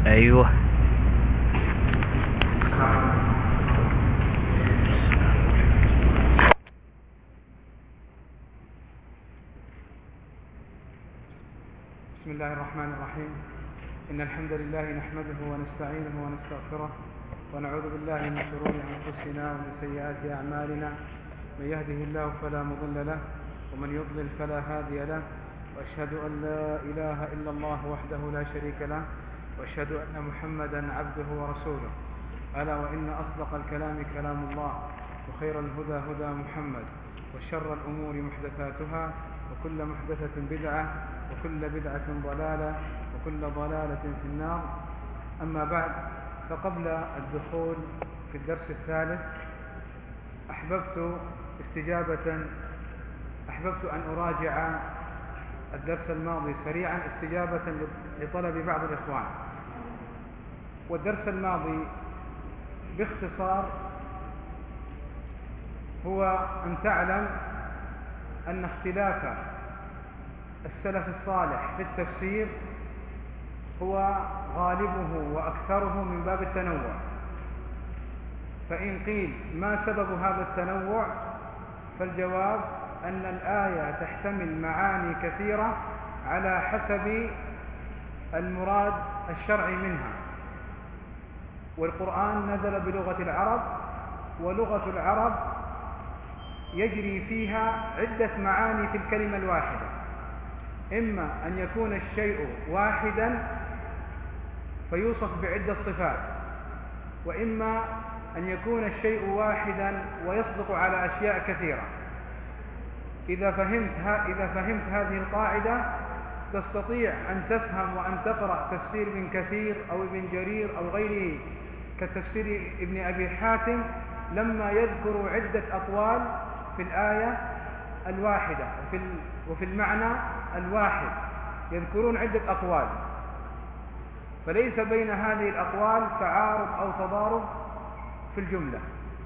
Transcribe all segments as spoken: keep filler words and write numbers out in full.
أيوه. بسم الله الرحمن الرحيم. إن الحمد لله نحمده ونستعينه ونستغفره ونعوذ بالله من شرور أنفسنا ومن سيئات أعمالنا. من يهده الله فلا مضل له ومن يضلل فلا هادي له، وأشهد أن لا إله إلا الله وحده لا شريك له، وأشهد أن محمدا عبده ورسوله. ألا وإن أصدق الكلام كلام الله، وخير الهدى هدى محمد، وشر الأمور محدثاتها، وكل محدثة بدعة، وكل بدعة ضلالة، وكل ضلالة في النار. أما بعد، فقبل الدخول في الدرس الثالث أحببت استجابة أحببت أن أراجع الدرس الماضي سريعا استجابة لطلب بعض الإخوان. والدرس الماضي باختصار هو أن تعلم أن اختلاف السلف الصالح في التفسير هو غالبه وأكثره من باب التنوع. فإن قيل ما سبب هذا التنوع، فالجواب أن الآية تحتمل معاني كثيرة على حسب المراد الشرعي منها. والقرآن نزل بلغة العرب، ولغة العرب يجري فيها عدة معاني في الكلمة الواحدة، إما أن يكون الشيء واحدا فيوصف بعدة صفات، وإما أن يكون الشيء واحدا ويصدق على أشياء كثيرة. إذا فهمت, إذا فهمت هذه القاعدة تستطيع أن تفهم وأن تقرأ تفسير ابن كثير أو ابن جرير أو غيره كتفسير ابن أبي حاتم لما يذكر عدة أقوال في الآية الواحدة وفي المعنى الواحد، يذكرون عدة أقوال، فليس بين هذه الأقوال تعارض أو تضارب في الجملة.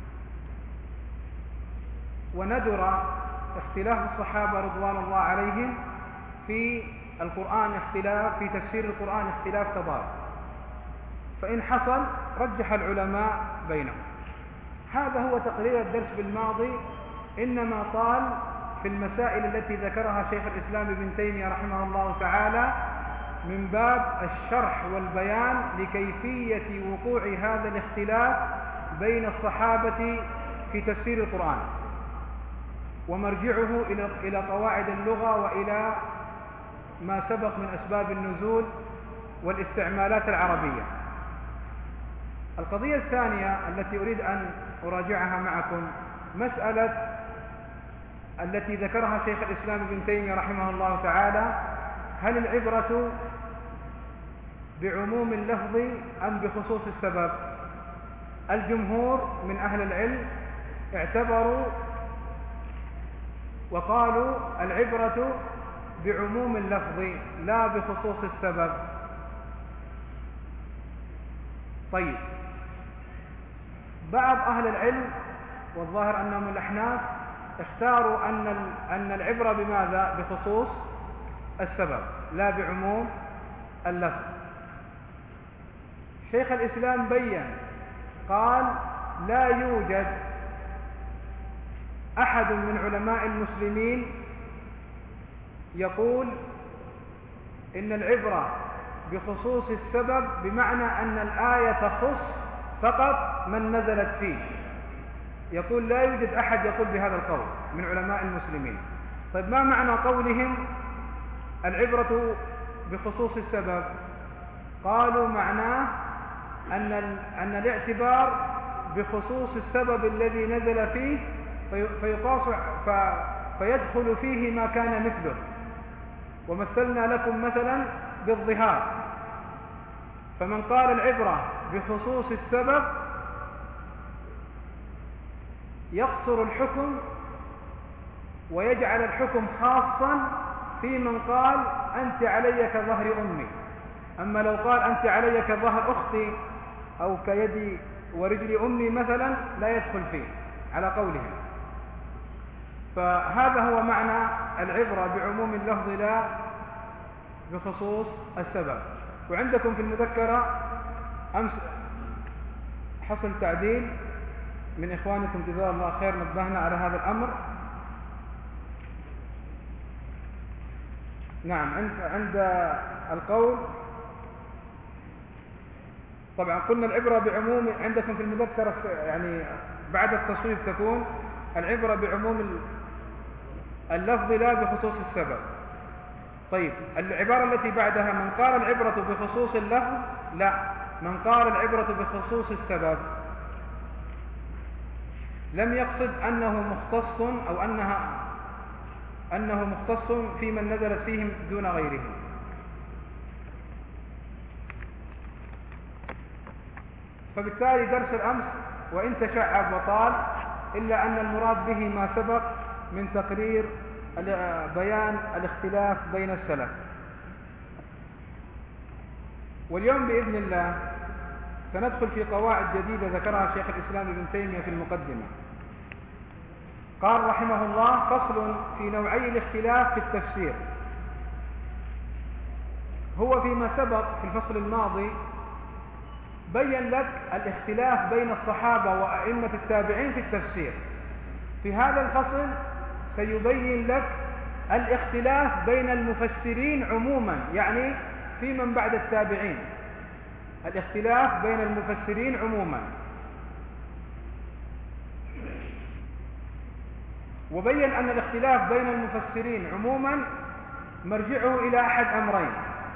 وندر اختلاف الصحابة رضوان الله عليهم في القرآن اختلاف في تفسير القرآن اختلاف تضارب، فإن حصل رجح العلماء بينهم. هذا هو تقرير الدرس بالماضي، إنما طال في المسائل التي ذكرها شيخ الإسلام ابن تيمية رحمه الله تعالى من باب الشرح والبيان لكيفية وقوع هذا الاختلاف بين الصحابة في تفسير القرآن، ومرجعه إلى قواعد اللغة وإلى ما سبق من أسباب النزول والاستعمالات العربية. القضية الثانية التي أريد أن أراجعها معكم مسألة التي ذكرها شيخ الإسلام ابن تيمية رحمه الله تعالى: هل العبرة بعموم اللفظ أم بخصوص السبب؟ الجمهور من أهل العلم اعتبروا وقالوا العبرة بعموم اللفظ لا بخصوص السبب. طيب، بعض أهل العلم والظاهر أنهم الأحناف اختاروا أن أن العبرة بماذا؟ بخصوص السبب لا بعموم اللفظ. شيخ الإسلام بيّن قال: لا يوجد أحد من علماء المسلمين يقول إن العبرة بخصوص السبب بمعنى أن الآية تخص فقط من نزلت فيه. يقول لا يوجد أحد يقول بهذا القول من علماء المسلمين. طيب، ما معنى قولهم العبرة بخصوص السبب؟ قالوا معناه أن أن الاعتبار بخصوص السبب الذي نزل فيه فيقاس فيدخل فيه ما كان مثله. ومثلنا لكم مثلا بالظهار، فمن قال العبرة بخصوص السبب يقصر الحكم ويجعل الحكم خاصا في من قال أنت علي كظهر أمي. أما لو قال أنت علي كظهر أختي أو كيدي ورجل أمي مثلا لا يدخل فيه على قولهم. فهذا هو معنى العبرة بعموم اللفظ لا بخصوص السبب. وعندكم في المذكرة أمس حصل تعديل من إخوانكم جزاه الله خير، نبهنا على هذا الأمر. نعم، عند القول طبعا قلنا العبرة بعموم، عندكم في المذكرة يعني بعد التصويب تكون العبرة بعموم اللفظ لا بخصوص السبب. طيب العبارة التي بعدها من قال العبرة بخصوص اللفظ، لا، من قال العبرة بخصوص السبب لم يقصد أنه مختص أو أنها أنه مختص في من نزلت فيهم دون غيرهم. فبالتالي درس الأمس وإن تشعب وطال إلا أن المراد به ما سبق من تقرير بيان الاختلاف بين السلف. واليوم بإذن الله سندخل في قواعد جديدة ذكرها شيخ الإسلام ابن تيمية في المقدمة. قال رحمه الله: فصل في نوعي الاختلاف في التفسير. هو فيما سبق في الفصل الماضي بين لك الاختلاف بين الصحابة وأئمة التابعين في التفسير. في هذا الفصل سيبين لك الاختلاف بين المفسرين عموما، يعني في من بعد التابعين، الاختلاف بين المفسرين عموما. وبين أن الاختلاف بين المفسرين عموما مرجعه إلى أحد أمرين: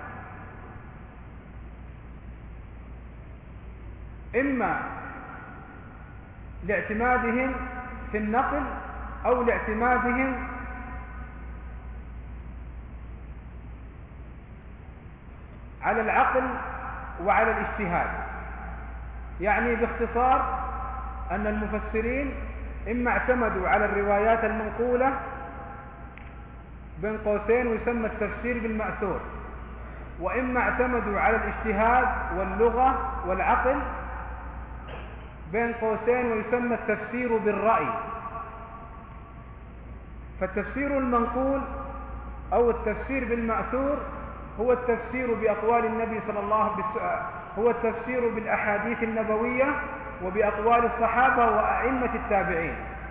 إما لاعتمادهم في النقل أو لاعتمادهم على العقل وعلى الاجتهاد. يعني باختصار أن المفسرين إما اعتمدوا على الروايات المنقولة بين قوسين ويسمى التفسير بالمأثور، وإما اعتمدوا على الاجتهاد واللغة والعقل بين قوسين ويسمى التفسير بالرأي. فالتفسير المنقول أو التفسير بالمأثور هو التفسير بأقوال النبي صلى الله عليه وسلم، هو التفسير بالأحاديث النبوية وبأقوال الصحابة وأئمة التابعين.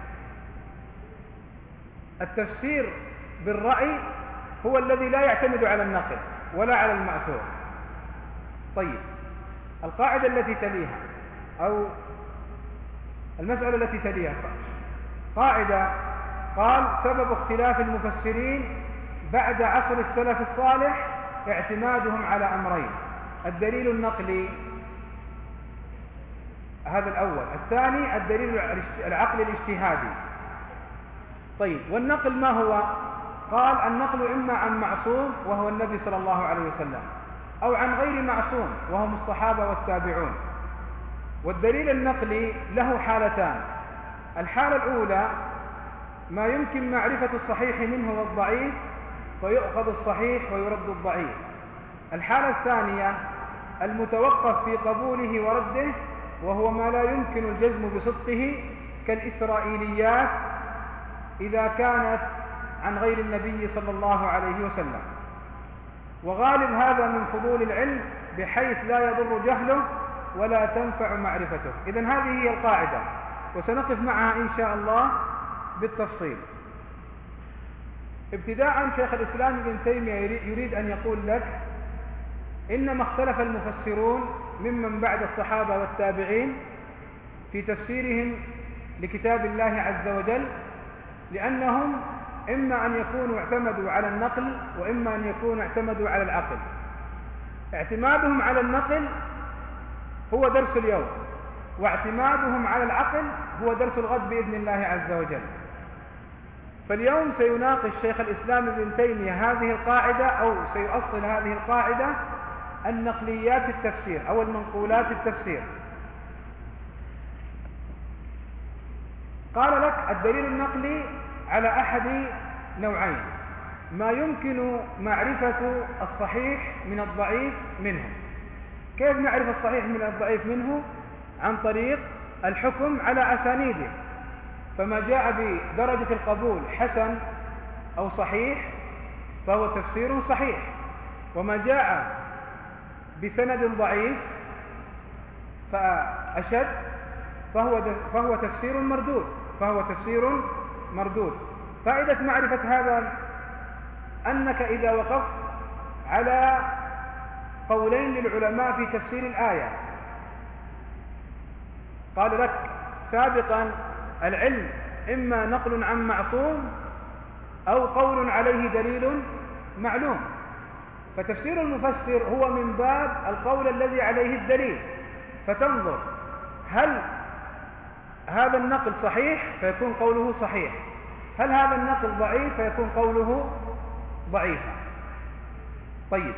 التفسير بالرأي هو الذي لا يعتمد على النقل ولا على المأثور. طيب، القاعدة التي تليها أو المسألة التي تليها قاعدة قال: سبب اختلاف المفسرين بعد عصر السلف الصالح اعتمادهم على أمرين: الدليل النقلي، هذا الأول. الثاني الدليل العقل الاجتهادي. طيب، والنقل ما هو؟ قال: النقل إما عن معصوم وهو النبي صلى الله عليه وسلم، أو عن غير معصوم وهم الصحابة والتابعون. والدليل النقلي له حالتان: الحالة الأولى ما يمكن معرفة الصحيح منه والضعيف فيؤخذ الصحيح ويرد الضعيف. الحالة الثانية المتوقف في قبوله ورده، وهو ما لا يمكن الجزم بصدقه كالإسرائيليات إذا كانت عن غير النبي صلى الله عليه وسلم. وغالب هذا من فضول العلم بحيث لا يضر جهله ولا تنفع معرفته. إذن هذه هي القاعدة، وسنقف معها إن شاء الله بالتفصيل. ابتداء شيخ الإسلام ابن تيمية يريد أن يقول لك: إنما اختلف المفسرون ممن بعد الصحابة والتابعين في تفسيرهم لكتاب الله عز وجل، لأنهم إما أن يكونوا اعتمدوا على النقل وإما أن يكونوا اعتمدوا على العقل. اعتمادهم على النقل هو درس اليوم، واعتمادهم على العقل هو درس الغد بإذن الله عز وجل. فاليوم سيناقش شيخ الإسلام ابن تيمية هذه القاعدة، أو سيؤصل هذه القاعدة: النقليات في التفسير أو المنقولات في التفسير. قال لك: الدليل النقلي على أحد نوعين: ما يمكن معرفة الصحيح من الضعيف منه. كيف نعرف الصحيح من الضعيف منه؟ عن طريق الحكم على أسانيده. فما جاء بدرجة القبول حسن أو صحيح فهو تفسير صحيح، وما جاء بسند ضعيف فأشد فهو, فهو تفسير مردود فهو تفسير مردود. فائدة معرفة هذا أنك إذا وقفت على قولين للعلماء في تفسير الآية، قال لك سابقا العلم إما نقل عن معصوم أو قول عليه دليل معلوم، فتفسير المفسر هو من باب القول الذي عليه الدليل، فتنظر هل هذا النقل صحيح فيكون قوله صحيح، هل هذا النقل ضعيف فيكون قوله ضعيفا. طيب،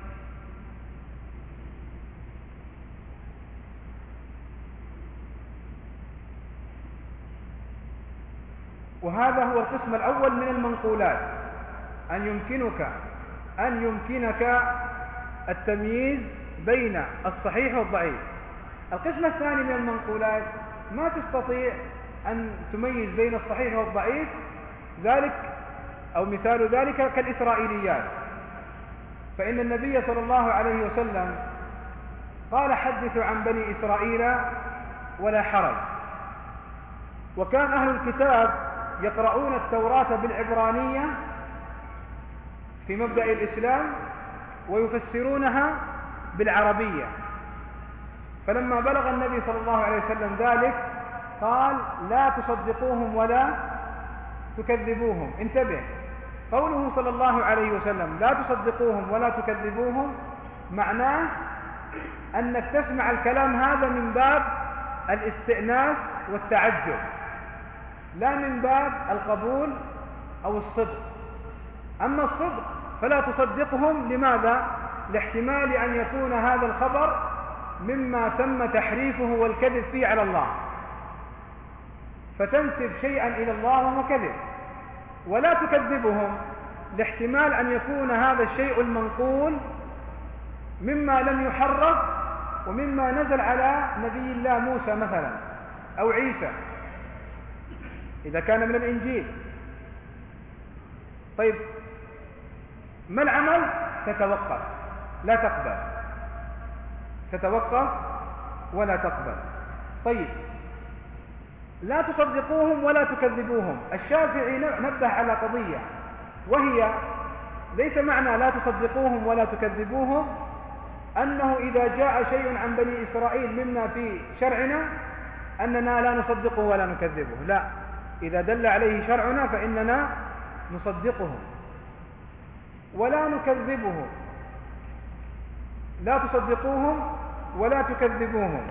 وهذا هو القسم الأول من المنقولات، أن يمكنك أن يمكنك التمييز بين الصحيح والضعيف. القسم الثاني من المنقولات ما تستطيع أن تميز بين الصحيح والضعيف، ذلك أو مثال ذلك كالإسرائيليات، فإن النبي صلى الله عليه وسلم قال حدثوا عن بني إسرائيل ولا حرج، وكان أهل الكتاب يقرؤون التوراة بالعبرانية في مبدأ الإسلام ويفسرونها بالعربية، فلما بلغ النبي صلى الله عليه وسلم ذلك قال لا تصدقوهم ولا تكذبوهم. انتبه، قوله صلى الله عليه وسلم لا تصدقوهم ولا تكذبوهم معناه أنك تسمع الكلام هذا من باب الاستئناس والتعجب، لا من باب القبول أو الصدق. أما الصدق فلا تصدقهم، لماذا؟ لاحتمال أن يكون هذا الخبر مما تم تحريفه والكذب فيه على الله، فتنسب شيئا إلى الله وهو كذب. ولا تكذبهم لاحتمال أن يكون هذا الشيء المنقول مما لم يحرف ومما نزل على نبي الله موسى مثلا أو عيسى إذا كان من الإنجيل. طيب، ما العمل؟ تتوقف لا تقبل، تتوقف ولا تقبل. طيب، لا تصدقوهم ولا تكذبوهم. الشافعي نبه على قضية، وهي ليس معنى لا تصدقوهم ولا تكذبوهم أنه إذا جاء شيء عن بني إسرائيل مما في شرعنا أننا لا نصدقه ولا نكذبه، لا، إذا دل عليه شرعنا فإننا نصدقه ولا نكذبه. لا تصدقوهم ولا تكذبوهم.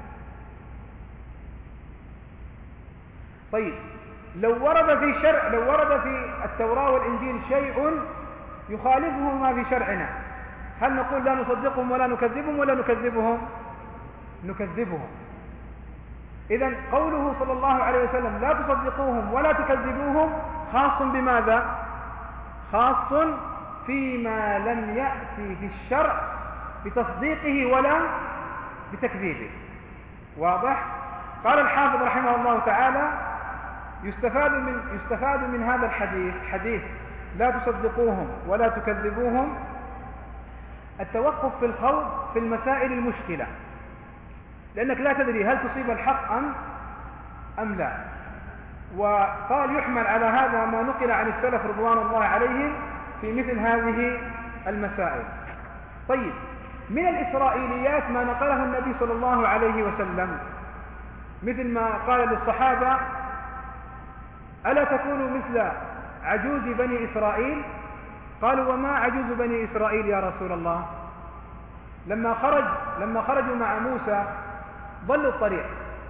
طيب، لو ورد في شرع لو ورد في التوراة والإنجيل شيء يخالفه ما في شرعنا، هل نقول لا نصدقهم ولا نكذبهم ولا نكذبهم؟ نكذبهم. إذن قوله صلى الله عليه وسلم لا تصدقوهم ولا تكذبوهم خاص بماذا؟ خاص فيما لم يأتي في الشرع بتصديقه ولا بتكذيبه. واضح؟ قال الحافظ رحمه الله تعالى يستفاد من يستفاد من هذا الحديث، حديث لا تصدقوهم ولا تكذبوهم، التوقف في الخوض في المسائل المشكلة، لأنك لا تدري هل تصيب الحق أم أم لا. وقال يحمل على هذا ما نقل عن السلف رضوان الله عليهم في مثل هذه المسائل. طيب، من الإسرائيليات ما نقله النبي صلى الله عليه وسلم، مثل ما قال للصحابة ألا تكونوا مثل عجوز بني إسرائيل؟ قالوا وما عجوز بني إسرائيل يا رسول الله؟ لما خرج لما خرجوا مع موسى ضلوا الطريق،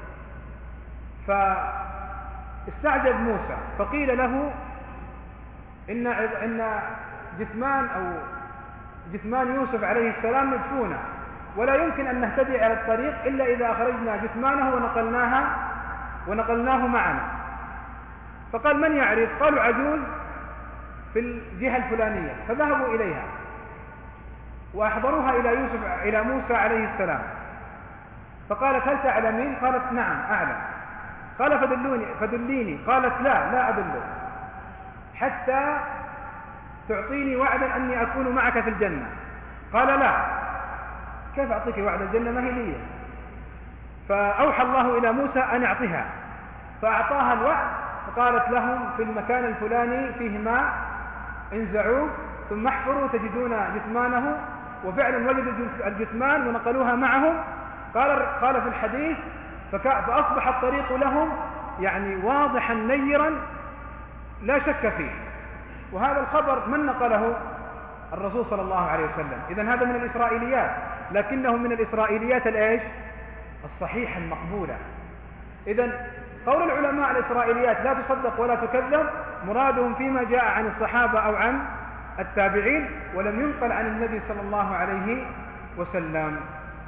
فاستعجب موسى فقيل له إن إن جثمان أو جثمان يوسف عليه السلام مدفونة، ولا يمكن أن نهتدي على الطريق إلا إذا أخرجنا جثمانه ونقلناها ونقلناه معنا. فقال من يعرف؟ قالوا عجوز في الجهة الفلانية، فذهبوا إليها وأحضروها إلى يوسف إلى موسى عليه السلام، فقالت هل تعلمين؟ قالت نعم أعلم. قال فدلوني فدليني، قالت لا لا أدلك حتى تعطيني وعدا أني أكون معك في الجنة. قال لا، كيف أعطيك وعد الجنة ما هي لي؟ فأوحى الله إلى موسى أن أعطها، فأعطاها الوعد، فقالت لهم في المكان الفلاني فيه ماء انزعوه ثم احفروا تجدون جثمانه، وفعلا وجدوا الجثمان ونقلوها معهم. قال قال في الحديث فأصبح الطريق لهم يعني واضحا نيرا لا شك فيه. وهذا الخبر من نقله؟ الرسول صلى الله عليه وسلم. إذن هذا من الإسرائيليات، لكنه من الإسرائيليات الإيش؟ الصحيحة المقبولة. إذن قول العلماء الإسرائيليات لا تصدق ولا تكذب مرادهم فيما جاء عن الصحابة أو عن التابعين، ولم ينقل عن النبي صلى الله عليه وسلم.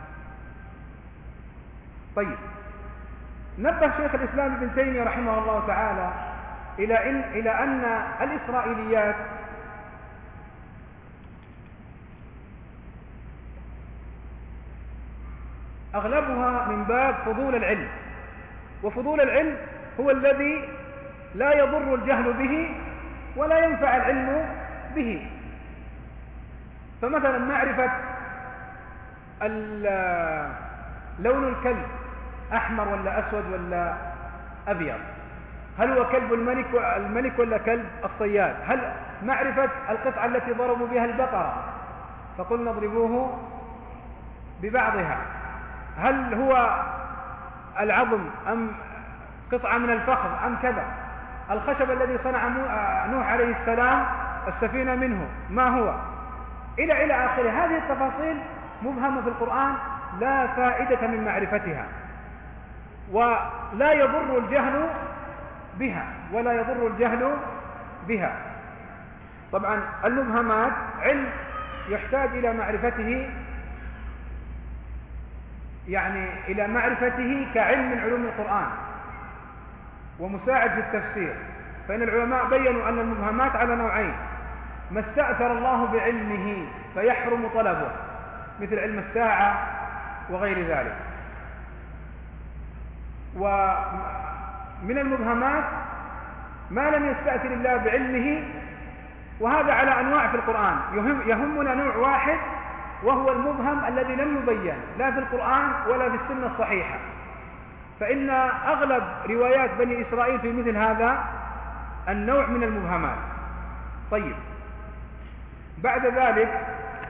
طيب، نبه شيخ الإسلام ابن تيمية رحمه الله تعالى إلى إن إلى أن الإسرائيليات أغلبها من باب فضول العلم، وفضول العلم هو الذي لا يضر الجهل به ولا ينفع العلم به. فمثلا معرفة لون الكلب أحمر ولا أسود ولا أبيض، هل هو كلب الملك الملك ولا كلب الصياد؟ هل معرفة القطعة التي ضربوا بها البقرة فقلنا اضربوه ببعضها، هل هو العظم أم قطعة من الفخذ أم كذا؟ الخشب الذي صنع نوح عليه السلام السفينة منه ما هو؟ إلى إلى آخره. هذه التفاصيل مبهمة في القرآن لا فائدة من معرفتها، ولا يضر الجهل بها ولا يضر الجهل بها. طبعا المبهمات علم يحتاج إلى معرفته، يعني إلى معرفته كعلم من علوم القرآن ومساعد في التفسير. فإن العلماء بيّنوا أن المبهمات على نوعين: ما استأثر الله بعلمه فيحرم طلبه مثل علم الساعة وغير ذلك، ومن المبهمات ما لم يستأثر الله بعلمه، وهذا على أنواع في القرآن. يهم يهمنا نوع واحد وهو المبهم الذي لم يبين لا في القرآن ولا في السنة الصحيحة، فإن أغلب روايات بني إسرائيل في مثل هذا النوع من المبهمات. طيب، بعد ذلك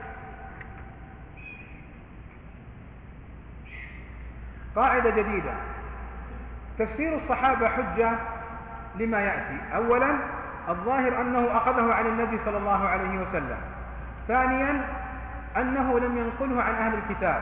قاعدة جديدة: تفسير الصحابة حجة لما يأتي. أولا، الظاهر أنه أخذه عن النبي صلى الله عليه وسلم. ثانيا، أنه لم ينقله عن أهل الكتاب،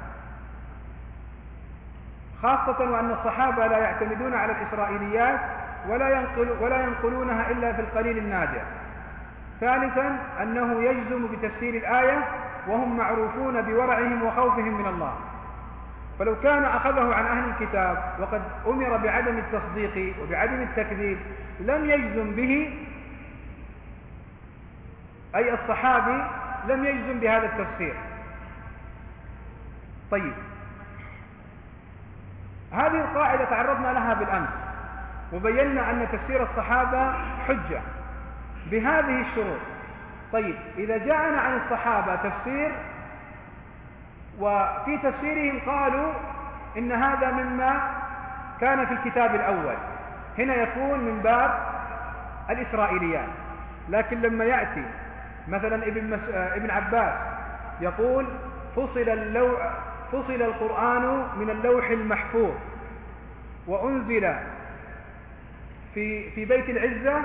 خاصة وأن الصحابة لا يعتمدون على الإسرائيليات ولا ينقل ولا ينقلونها إلا في القليل النادر. ثالثا، أنه يجزم بتفسير الآية وهم معروفون بورعهم وخوفهم من الله، فلو كان أخذه عن أهل الكتاب وقد أمر بعدم التصديق وبعدم التكذيب لم يجزم به، أي الصحابي لم يجزم بهذا التفسير. طيب، هذه القاعدة تعرضنا لها بالأمس وبينا أن تفسير الصحابة حجة بهذه الشروط. طيب، إذا جاءنا عن الصحابة تفسير وفي تفسيرهم قالوا إن هذا مما كان في الكتاب الأول، هنا يكون من باب الإسرائيليات. لكن لما يأتي مثلا ابن, مس... ابن عباس يقول فصل, اللو... فصل القرآن من اللوح المحفوظ وأنزل في, في بيت العزة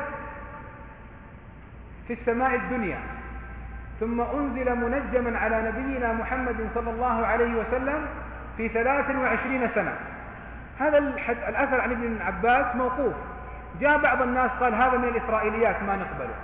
في السماء الدنيا، ثم أنزل منجما على نبينا محمد صلى الله عليه وسلم في ثلاث وعشرين سنة. هذا الأثر عن ابن عباس موقوف. جاء بعض الناس قال هذا من الإسرائيليات ما نقبله.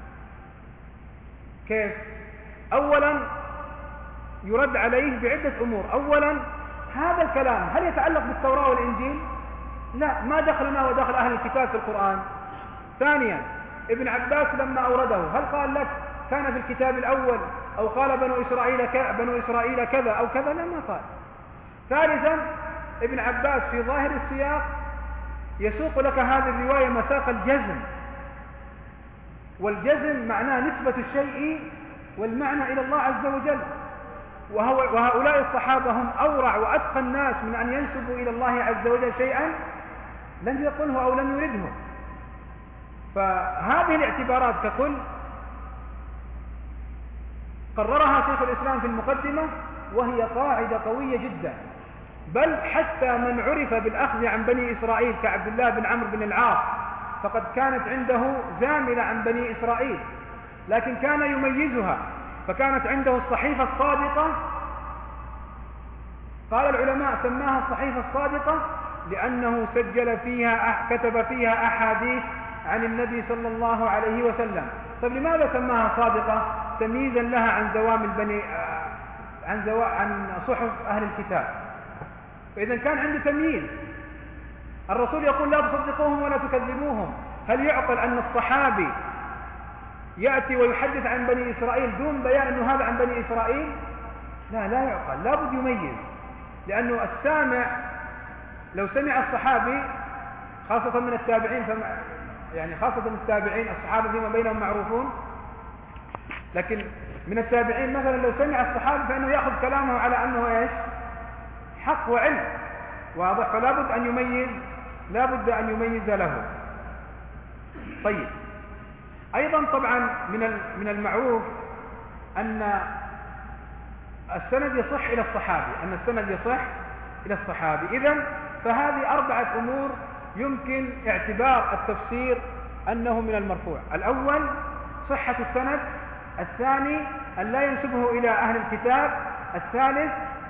كيف؟ أولا يرد عليه بعدة أمور. أولا، هذا الكلام هل يتعلق بالتوراة والإنجيل؟ لا، ما دخلنا ودخل أهل الكتاب في القرآن. ثانيا، ابن عباس لما أورده هل قال لك كان في الكتاب الأول أو قال بنو إسرائيل بنو إسرائيل كذا أو كذا؟ لا، ما قال. ثالثا، ابن عباس في ظاهر السياق يسوق لك هذه الرواية مساق الجزم، والجزم معناه نسبة الشيء والمعنى إلى الله عز وجل. وهو وهؤلاء الصحابة هم أورع وأتقى الناس من أن ينسبوا إلى الله عز وجل شيئا لم يقله أو لم يرده. فهذه الاعتبارات ككل قررها شيخ الإسلام في المقدمة، وهي قاعدة قوية جدا. بل حتى من عرف بالأخذ عن بني إسرائيل كعبد الله بن عمرو بن العاص فقد كانت عنده زاملة عن بني إسرائيل، لكن كان يميزها، فكانت عنده الصحيفة الصادقة. قال العلماء سماها الصحيفة الصادقة لأنه سجل فيها كتب فيها أحاديث عن النبي صلى الله عليه وسلم. طيب لماذا سماها صادقة؟ تمييزا لها عن زوام البني عن زو... عن صحف أهل الكتاب. فإذا كان عنده تمييز. الرسول يقول لا تصدقوهم ولا تكذبوهم. هل يعقل أن الصحابي يأتي ويحدث عن بني إسرائيل دون بيان أنه هذا عن بني إسرائيل؟ لا لا يعقل، لا بد يميز. لأنه السامع لو سمع الصحابي خاصة من التابعين فما يعني خاصة من التابعين الصحابة فيما بينهم معروفون، لكن من التابعين مثلا لو سمع الصحابي فإنه يأخذ كلامه على أنه إيش؟ حق وعلم واضح. فلا بد أن يميز، لا بد أن يميز له. طيب أيضا طبعا من من المعروف أن السند يصح إلى الصحابي، أن السند يصح إلى الصحابي. إذن فهذه أربعة أمور يمكن اعتبار التفسير أنه من المرفوع. الأول صحة السند، الثاني أن لا ينسبه إلى أهل الكتاب، الثالث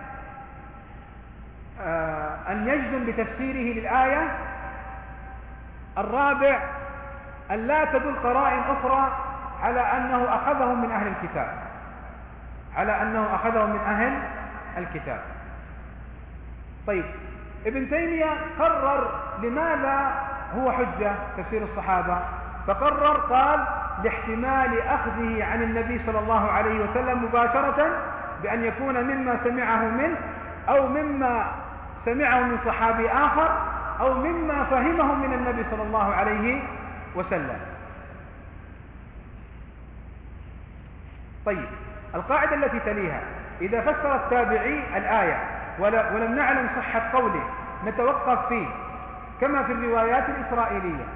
آه أن يجزم بتفسيره للآية، الرابع أن لا تدل قرائن أخرى على أنه أخذه من أهل الكتاب، على أنه أخذه من أهل الكتاب. طيب ابن تيمية قرر لماذا هو حجة تفسير الصحابة، فقرر قال لاحتمال أخذه عن النبي صلى الله عليه وسلم مباشرة بأن يكون مما سمعه منه أو مما سمعه من صحابي آخر أو مما فهمه من النبي صلى الله عليه وسلم. طيب القاعدة التي تليها إذا فسر التابعي الآية ولم نعلم صحة قوله نتوقف فيه كما في الروايات الإسرائيلية.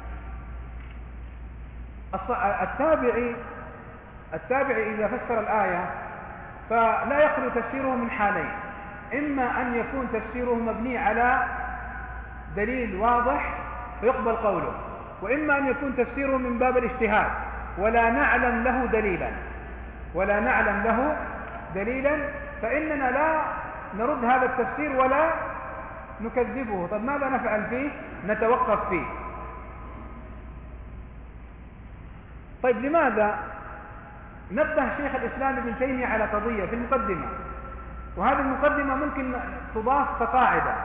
التابعي التابعي إذا فسر الآية فلا يخلو تفسيره من حالين: إما أن يكون تفسيره مبني على دليل واضح فيقبل قوله، وإما أن يكون تفسيره من باب الاجتهاد ولا نعلم له دليلا ولا نعلم له دليلا فإننا لا نرد هذا التفسير ولا نكذبه. طب ماذا نفعل فيه؟ نتوقف فيه. طيب لماذا؟ نبه شيخ الإسلام ابن تيمية على قضية في المقدمة، وهذه المقدمة ممكن تضاف كقاعدة.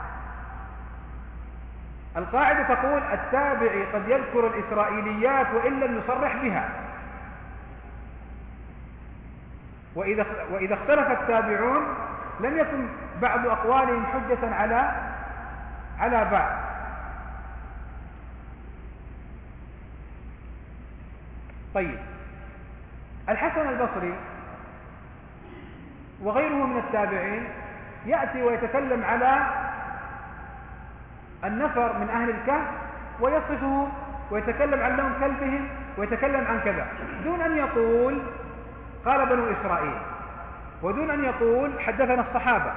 القاعدة تقول التابعي قد يذكر الإسرائيليات وإن لم يصرح بها، وإذا وإذا اختلف التابعون لم يكن بعض أقوالهم حجة على على بعض. طيب الحسن البصري وغيره من التابعين يأتي ويتكلم على النفر من أهل الكهف ويصفه ويتكلم عن لون كلبهم ويتكلم عن كذا دون أن يقول قال بنو إسرائيل، ودون أن يقول حدثنا الصحابة.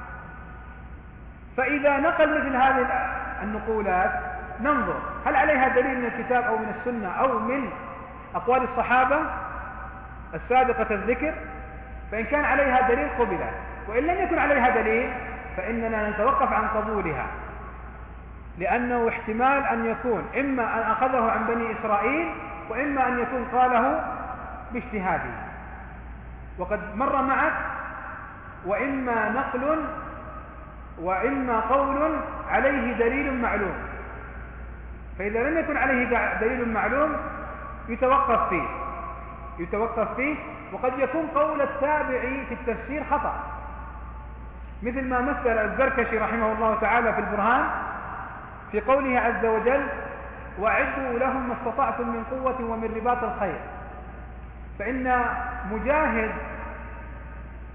فإذا نقل مثل هذه النقولات ننظر هل عليها دليل من الكتاب أو من السنة أو من أقوال الصحابة السابقة الذكر، فإن كان عليها دليل قبلت، وإن لم يكن عليها دليل فإننا نتوقف عن قبولها، لأنه احتمال أن يكون إما أن أخذه عن بني إسرائيل وإما أن يكون قاله باجتهاده. وقد مر معك وإما نقل وإما قول عليه دليل معلوم، فإذا لم يكن عليه دليل معلوم يتوقف فيه يتوقف فيه وقد يكون قول التابعي في التفسير خطأ، مثل ما مثل الزركشي رحمه الله تعالى في البرهان في قوله عز وجل وأعدوا لهم ما استطعتم من قوة ومن رباط الخيل. فإن مجاهد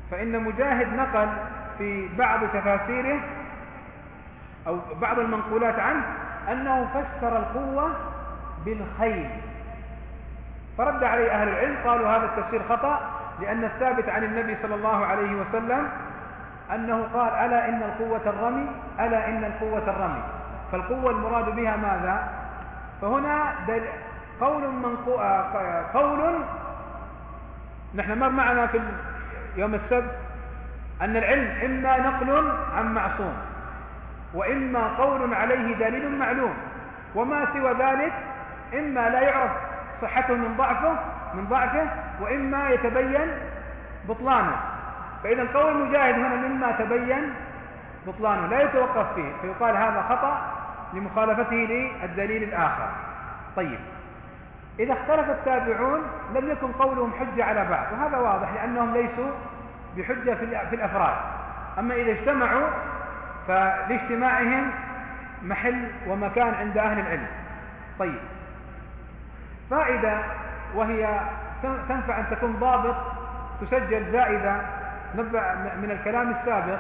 فإن مجاهد نقل في بعض تفاسيره أو بعض المنقولات عنه أنه فسر القوة بالخيل، فرد عليه أهل العلم قالوا هذا التفسير خطأ، لأن الثابت عن النبي صلى الله عليه وسلم أنه قال ألا إن القوة الرمي، ألا إن القوة الرمي، فالقوة المراد بها ماذا؟ فهنا قول منقو... قول نحن مر معنا في يوم السبت أن العلم إما نقل عن معصوم وإما قول عليه دليل معلوم، وما سوى ذلك إما لا يعرف صحته من ضعفه من ضعفه وإما يتبين بطلانه. فإذا القول المجاهد هنا مما تبين بطلانه لا يتوقف فيه، فيقال هذا خطأ لمخالفته للدليل الآخر. طيب، إذا اختلف التابعون لم يكن قولهم حجة على بعض، وهذا واضح لأنهم ليسوا بحجة في الأفراد. أما إذا اجتمعوا فلاجتماعهم محل ومكان عند أهل العلم. طيب، فائدة وهي تنفع أن تكون ضابط تسجل زائدة من الكلام السابق.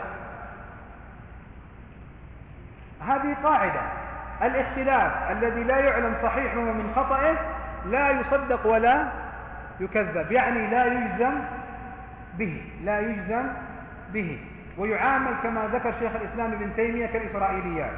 هذه قاعدة: الاختلاف الذي لا يعلم صحيحه من خطئه لا يصدق ولا يكذب، يعني لا يجزم به لا يجزم به ويعامل كما ذكر شيخ الإسلام ابن تيمية كالإسرائيليات.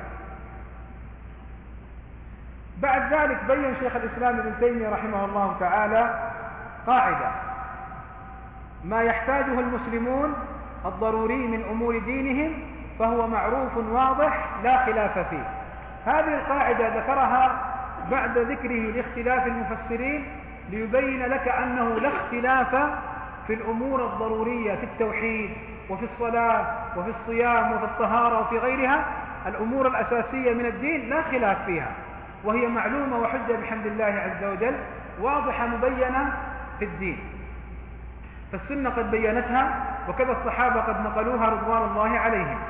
بعد ذلك بين شيخ الإسلام ابن تيمية رحمه الله تعالى قاعدة: ما يحتاجه المسلمون الضروري من أمور دينهم فهو معروف واضح لا خلاف فيه. هذه القاعدة ذكرها بعد ذكره لاختلاف المفسرين ليبين لك أنه لا اختلاف في الأمور الضرورية في التوحيد وفي الصلاة وفي الصيام وفي الطهارة وفي غيرها. الأمور الأساسية من الدين لا خلاف فيها، وهي معلومة وحجة بحمد الله عز وجل، واضحة مبينة في الدين، فالسنة قد بينتها وكذا الصحابة قد نقلوها رضوان الله عليهم.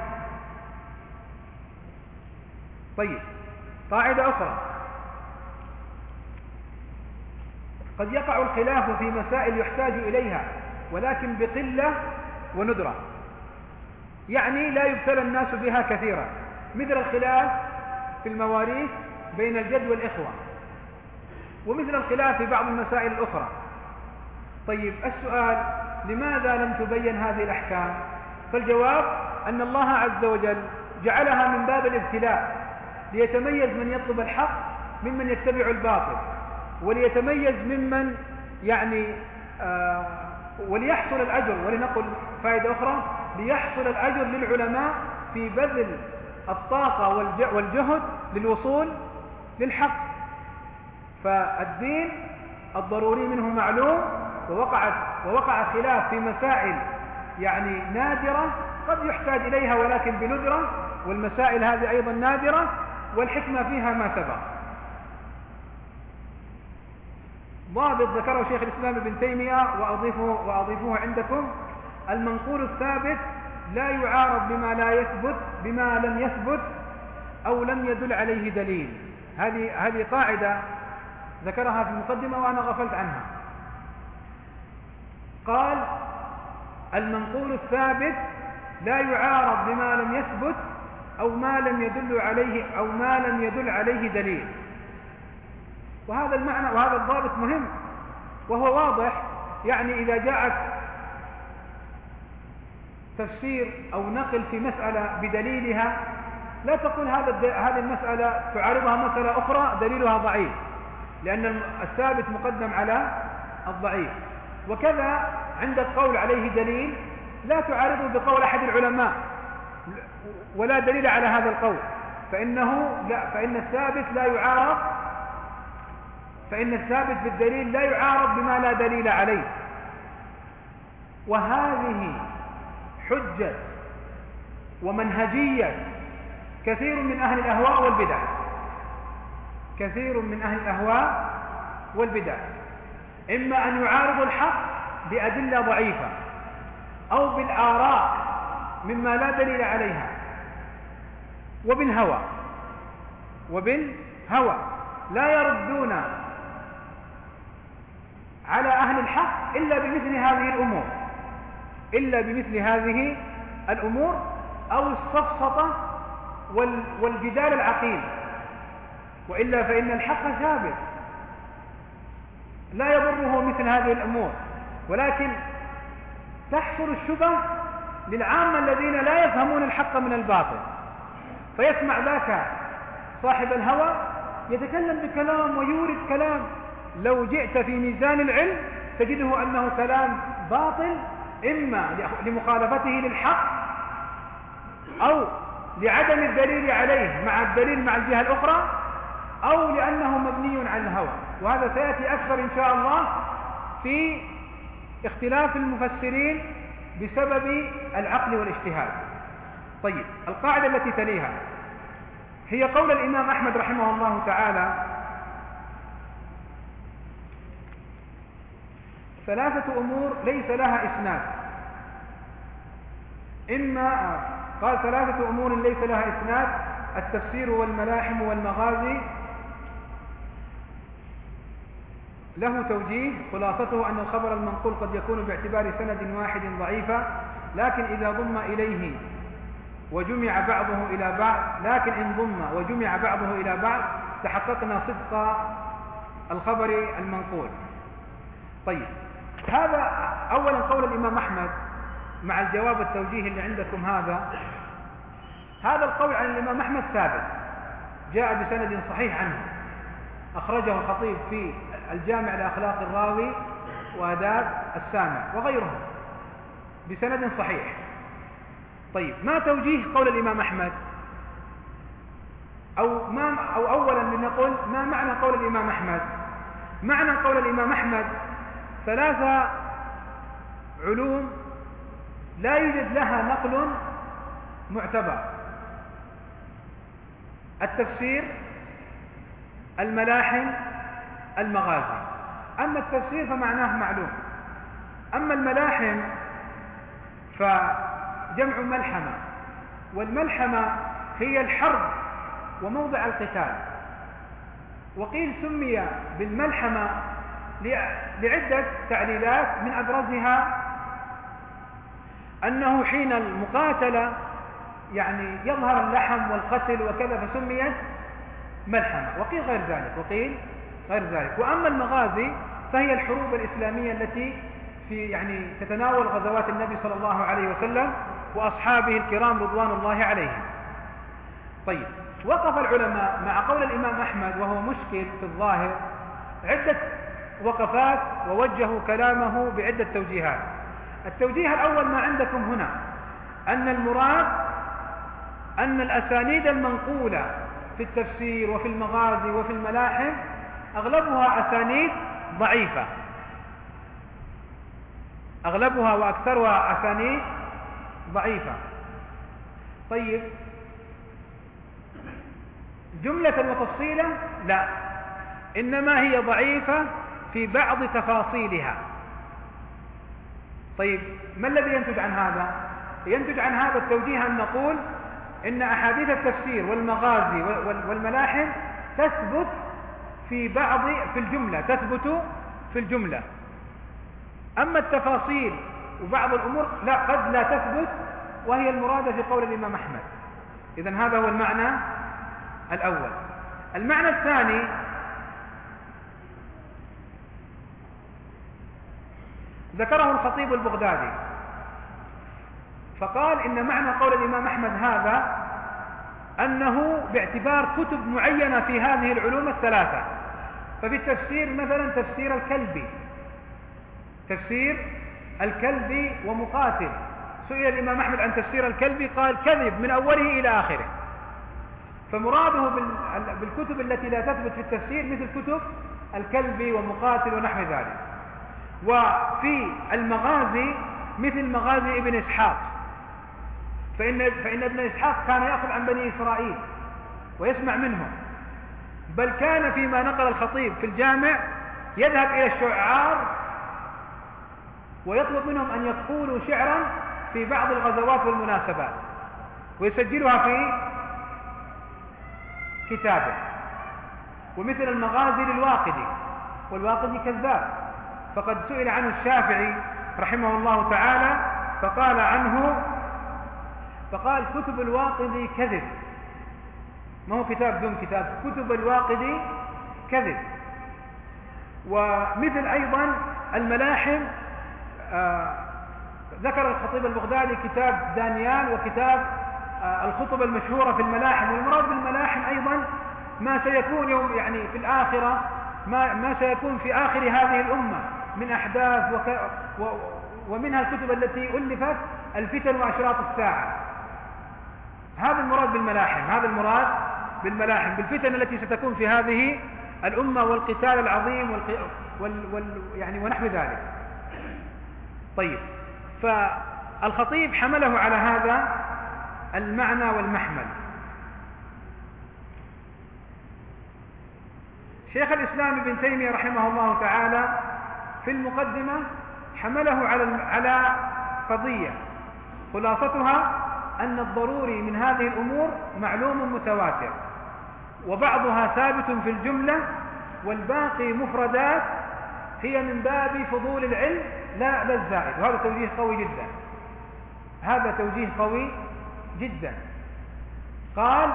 طيب، قاعدة أخرى: قد يقع الخلاف في مسائل يحتاج إليها ولكن بقلة وندرة، يعني لا يبتلى الناس بها كثيرا، مثل الخلاف في المواريث بين الجد والإخوة، ومثل الخلاف في بعض المسائل الأخرى. طيب، السؤال: لماذا لم تبين هذه الأحكام؟ فالجواب أن الله عز وجل جعلها من باب الابتلاء ليتميز من يطلب الحق ممن يتبع الباطل، وليتميز ممن يعني آه وليحصل الأجر. ولنقل فائدة أخرى: ليحصل الأجر للعلماء في بذل الطاقة والجهد للوصول للحق. فالدين الضروري منه معلوم، ووقعت ووقع خلاف في مسائل يعني نادرة قد يحتاج إليها ولكن بندرة، والمسائل هذه أيضا نادرة والحكمة فيها ما سبق. ضابط ذكره شيخ الإسلام ابن تيمية وأضيفه, وأضيفه عندكم: المنقول الثابت لا يعارض بما لا يثبت بما لم يثبت أو لم يدل عليه دليل. هذه هذه قاعدة ذكرها في المقدمة وأنا غفلت عنها. قال: المنقول الثابت لا يعارض بما لم يثبت أو ما لم يدل عليه أو ما لم يدل عليه دليل. وهذا المعنى وهذا الضابط مهم وهو واضح. يعني إذا جاءت تفسير أو نقل في مسألة بدليلها لا تقول هذا هذه المسألة تعارضها مسألة أخرى دليلها ضعيف، لأن الثابت مقدم على الضعيف. وكذا عند القول عليه دليل لا تعارضه بقول أحد العلماء ولا دليل على هذا القول، فإنه لا فإن الثابت لا يعارض فإن الثابت بالدليل لا يعارض بما لا دليل عليه. وهذه حجة ومنهجية كثير من أهل الأهواء والبدع كثير من أهل الأهواء والبدع إما أن يعارضوا الحق بأدلة ضعيفة أو بالآراء مما لا دليل عليها وبالهوى وبالهوى لا يردون على أهل الحق إلا بمثل هذه الأمور. إلا بمثل هذه الأمور أو السفسطة والجدال العقيم، وإلا فإن الحق ثابت لا يضره مثل هذه الأمور، ولكن تحصل الشبه للعامة الذين لا يفهمون الحق من الباطل، فيسمع ذاك صاحب الهوى يتكلم بكلام ويورد كلام لو جئت في ميزان العلم تجده أنه كلام باطل، إما لمخالفته للحق أو لعدم الدليل عليه مع الدليل مع الجهة الأخرى، أو لأنه مبني على الهوى. وهذا سيأتي أكثر إن شاء الله في اختلاف المفسرين بسبب العقل والاجتهاد. طيب، القاعدة التي تليها هي قول الإمام أحمد رحمه الله تعالى: ثلاثة أمور ليس لها إسناد، إما قال ثلاثة أمور ليس لها إسناد: التفسير والملاحم والمغازي له توجيه، خلاصته أن الخبر المنقول قد يكون باعتبار سند واحد ضعيفا، لكن إذا ضم إليه وجمع بعضه إلى بعض لكن إن ضم وجمع بعضه إلى بعض تحققنا صدق الخبر المنقول. طيب، هذا أولا قول الإمام أحمد مع الجواب التوجيه اللي عندكم. هذا هذا القول عن الإمام أحمد ثابت، جاء بسند صحيح عنه، أخرجه الخطيب في الجامع لأخلاق الراوي وآداب السامع وغيره بسند صحيح. طيب، ما توجيه قول الإمام أحمد؟ أو, ما أو أولا لنقول ما معنى قول الإمام أحمد؟ معنى قول الإمام أحمد: ثلاثة علوم لا يوجد لها نقل معتبر: التفسير، الملاحم، المغازي. أما التفسير فمعناه معلوم، أما الملاحم فجمع ملحمة، والملحمة هي الحرب وموضع القتال. وقيل سمي بالملحمة لعدة تعليلات، من أبرزها أنه حين المقاتلة يعني يظهر اللحم والقتل وكذا فسميت ملحمة، وقيل غير ذلك وقيل غير ذلك. وأما المغازي فهي الحروب الإسلامية التي في يعني تتناول غزوات النبي صلى الله عليه وسلم وأصحابه الكرام رضوان الله عليهم. طيب، وقف العلماء مع قول الإمام أحمد وهو مشكل في الظاهر عدة وقفات، ووجهوا كلامه بعدة توجيهات. التوجيه الأول ما عندكم هنا، أن المراد أن الأسانيد المنقولة في التفسير وفي المغازي وفي الملاحم أغلبها أسانيد ضعيفة، أغلبها وأكثرها أسانيد ضعيفة. طيب، جملة وتفصيلا لا، إنما هي ضعيفة في بعض تفاصيلها. طيب، ما الذي ينتج عن هذا؟ ينتج عن هذا التوجيه أن نقول إن أحاديث التفسير والمغازي والملاحم تثبت في بعض في الجملة تثبت في الجملة، أما التفاصيل وبعض الأمور لا، قد لا تثبت، وهي المرادة في قول الإمام أحمد. إذن هذا هو المعنى الأول. المعنى الثاني: ذكره الخطيب البغدادي فقال إن معنى قول الإمام أحمد هذا أنه باعتبار كتب معينة في هذه العلوم الثلاثة. ففي التفسير مثلا تفسير الكلبي، تفسير الكلبي ومقاتل، سئل الإمام أحمد عن تفسير الكلبي قال كذب من أوله إلى آخره. فمراده بالكتب التي لا تثبت في التفسير مثل كتب الكلبي ومقاتل ونحو ذلك. وفي المغازي مثل مغازي ابن إسحاق، فإن, فإن ابن إسحاق كان يأخذ عن بني إسرائيل ويسمع منهم، بل كان فيما نقل الخطيب في الجامع يذهب إلى الشعار ويطلب منهم أن يقولوا شعرا في بعض الغزوات والمناسبات ويسجلها في كتابه. ومثل المغازي للواقدي، والواقدي كذاب، فقد سئل عنه الشافعي رحمه الله تعالى فقال عنه فقال كتب الواقدي كذب، ما هو كتاب دون كتاب، كتب الواقدي كذب. ومثل أيضا الملاحم، آه ذكر الخطيب البغدادي كتاب دانيال وكتاب آه الخطب المشهورة في الملاحم. والمراد بالملاحم أيضا ما سيكون يوم يعني في الآخرة، ما, ما سيكون في آخر هذه الأمة من أحداث وك و ومنها الكتب التي ألفت الفتن وأشراط الساعة. هذا المراد بالملاحم، هذا المراد بالملاحم بالفتن التي ستكون في هذه الأمة والقتال العظيم وال... وال... وال... يعني ونحو ذلك. طيب، فالخطيب حمله على هذا المعنى والمحمل. شيخ الإسلام ابن تيمية رحمه الله تعالى في المقدمة حمله على على قضية خلاصتها أن الضروري من هذه الأمور معلوم متواتر، وبعضها ثابت في الجملة، والباقي مفردات هي من باب فضول العلم لا لا الزائد. وهذا توجيه قوي جدا، هذا توجيه قوي جدا. قال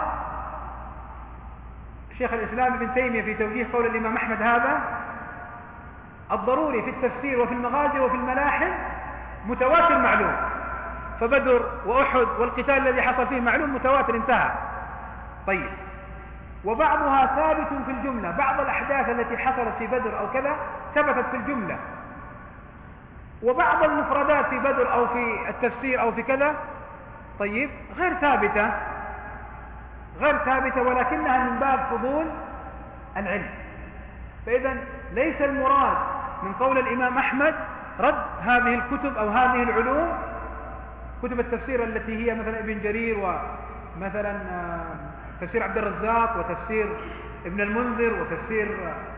شيخ الإسلام ابن تيمية في توجيه قول الإمام أحمد هذا: الضروري في التفسير وفي المغازي وفي الملاحم متواتر معلوم، فبدر وأحد والقتال الذي حصل فيه معلوم متواتر انتهى. طيب، وبعضها ثابت في الجملة، بعض الأحداث التي حصلت في بدر أو كذا ثبتت في الجملة، وبعض المفردات في بدر أو في التفسير أو في كذا طيب غير ثابتة غير ثابتة ولكنها من باب فضول العلم. فإذا ليس المراد من قول الإمام أحمد رد هذه الكتب أو هذه العلوم، كتب التفسير التي هي مثلا ابن جرير ومثلا تفسير عبد الرزاق وتفسير ابن المنذر وتفسير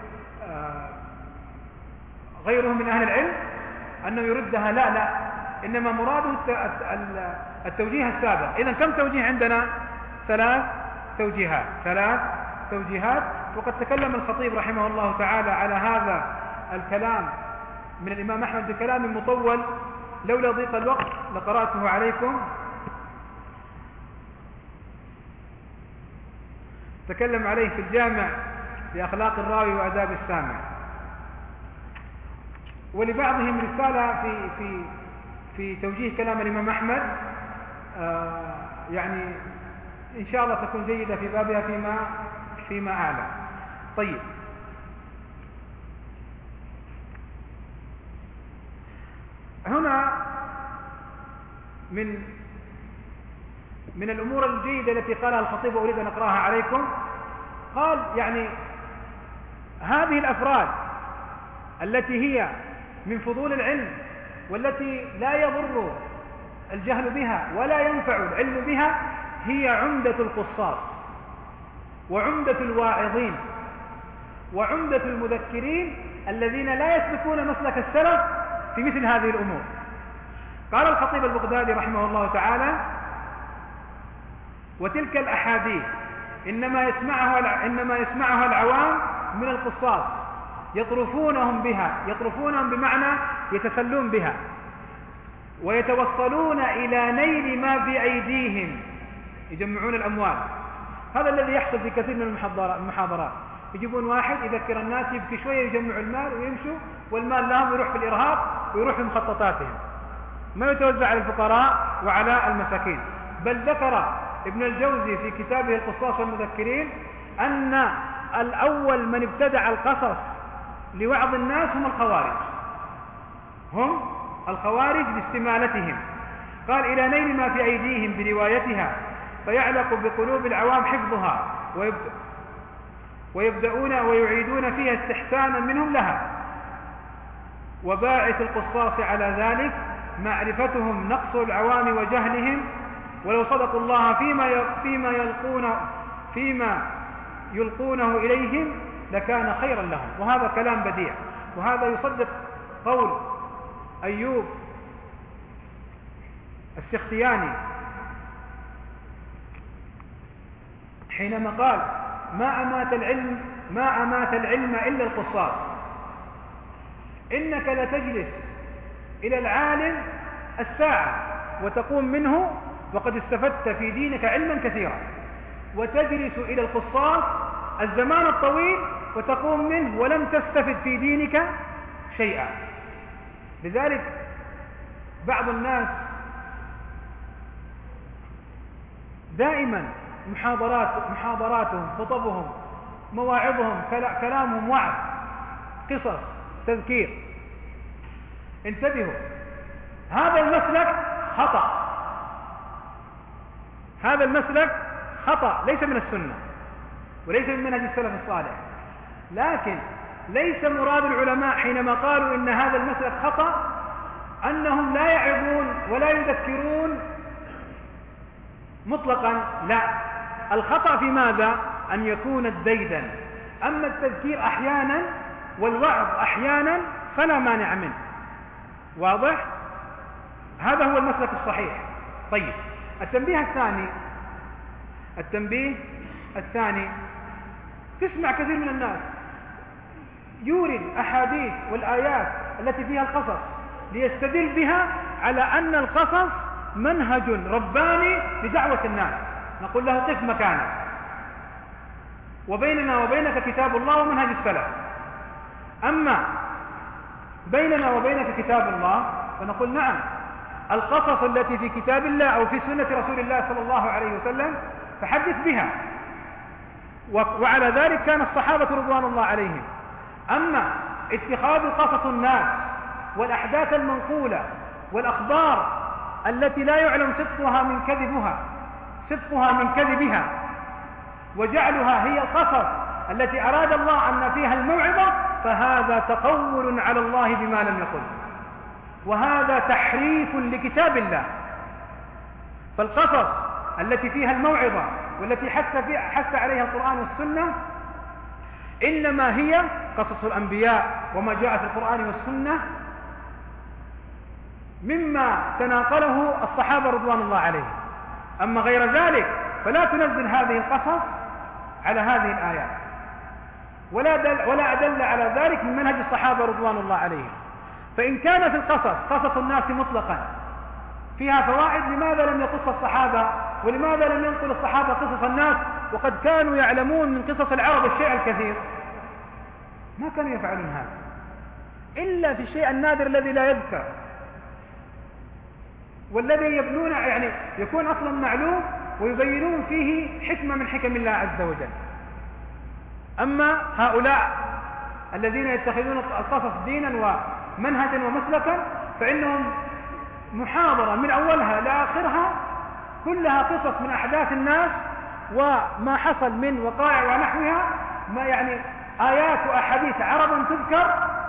غيره من أهل العلم، أنه يردها، لا لا، إنما مراده التوجيه السابق. إذن كم توجيه عندنا؟ ثلاث توجيهات ثلاث توجيهات وقد تكلم الخطيب رحمه الله تعالى على هذا الكلام من الإمام أحمد بكلام مطول، لولا ضيق الوقت لقرأته عليكم. تكلم عليه في الجامع لأخلاق الراوي وآداب السامع. ولبعضهم رسالة في في في توجيه كلام الإمام أحمد، آه يعني إن شاء الله تكون جيدة في بابها فيما فيما أعلم. طيب، هنا من من الأمور الجيدة التي قالها الخطيب وأريد أن أقرأها عليكم. قال يعني هذه الأفراد التي هي من فضول العلم والتي لا يضر الجهل بها ولا ينفع العلم بها هي عمدة القصاص وعمدة الواعظين وعمدة المذكرين الذين لا يسلكون مسلك السلف في مثل هذه الأمور. قال الخطيب البغدادي رحمه الله تعالى: وتلك الأحاديث إنما يسمعها إنما يسمعها العوام من القصاص، يطرفونهم بها، يطرفونهم بمعنى يتسلون بها، ويتوصلون إلى نيل ما في أيديهم، يجمعون الأموال. هذا الذي يحصل في كثير من المحاضرات، يجيبون واحد يذكر الناس يبكي شوية يجمعوا المال ويمشوا، والمال لهم يروح في الإرهاب ويروح في مخططاتهم، ما يتوزع على الفقراء وعلى المساكين. بل ذكر ابن الجوزي في كتابه القصاص والمذكرين أن الأول من ابتدع القصص لوعظ الناس هم الخوارج، هم الخوارج لاستمالتهم. قال: إلى نيل ما في أيديهم بروايتها، فيعلق بقلوب العوام حفظها، ويبدأون ويعيدون فيها استحسانا منهم لها. وباعث القصاص على ذلك معرفتهم نقص العوام وجهلهم، ولو صدقوا الله فيما فيما يلقون فيما يلقونه إليهم لكان خيرا لهم. وهذا كلام بديع، وهذا يصدق قول أيوب السختياني حينما قال: ما أمات العلم ما أمات العلم إلا القصاص، إنك لتجلس إلى العالم الساعة وتقوم منه وقد استفدت في دينك علما كثيرا، وتجلس إلى القصاص الزمان الطويل وتقوم منه ولم تستفد في دينك شيئا. لذلك بعض الناس دائما محاضرات محاضراتهم خطبهم مواعظهم كلامهم وعظ قصص تذكير. انتبهوا، هذا المسلك خطأ، هذا المسلك خطأ ليس من السنة وليس من منهج السلف الصالح. لكن ليس مراد العلماء حينما قالوا إن هذا المسلك خطأ أنهم لا يعظون ولا يذكرون مطلقا، لا، الخطأ في ماذا؟ أن يكون الديدن. أما التذكير أحيانا والوعظ أحيانا فلا مانع منه. واضح؟ هذا هو المسلك الصحيح. طيب، التنبيه الثاني التنبيه الثاني تسمع كثير من الناس يورد أحاديث والآيات التي فيها القصص ليستدل بها على أن القصص منهج رباني لدعوة الناس. نقول له قف مكانك، وبيننا وبينك كتاب الله ومنهج السلف. أما بيننا وبينك كتاب الله فنقول نعم، القصص التي في كتاب الله أو في سنة رسول الله صلى الله عليه وسلم فحدث بها، وعلى ذلك كان الصحابة رضوان الله عليهم. أما اتخاذ قصص الناس والأحداث المنقولة والأخبار التي لا يعلم صدقها من كذبها صدقها من كذبها وجعلها هي القصص التي أراد الله أن فيها الموعظة، فهذا تقول على الله بما لم يقل، وهذا تحريف لكتاب الله. فالقصص التي فيها الموعظة والتي حث, فيها حث عليها القرآن والسنة إنما هي قصص الأنبياء وما جاء في القرآن والسنة مما تناقله الصحابة رضوان الله عليهم. أما غير ذلك فلا تنزل هذه القصص على هذه الآيات، ولا دل ولا أدل على ذلك من منهج الصحابة رضوان الله عليهم. فإن كان في القصص قصص الناس مطلقا فيها فوائد، لماذا لم يقص الصحابة ولماذا لم ينقل الصحابة قصص الناس وقد كانوا يعلمون من قصص العرب الشيء الكثير؟ ما كانوا يفعلون هذا إلا في الشيء النادر الذي لا يذكر والذي يبنون يعني يكون أصلا معلوم ويبينون فيه حكمة من حكم الله عز وجل. أما هؤلاء الذين يتخذون القصص دينا ومنهجا ومسلكا فإنهم محاضرة من أولها لآخرها كلها قصص من أحداث الناس وما حصل من وقائع ونحوها، ما يعني آيات وأحاديث عربا تذكر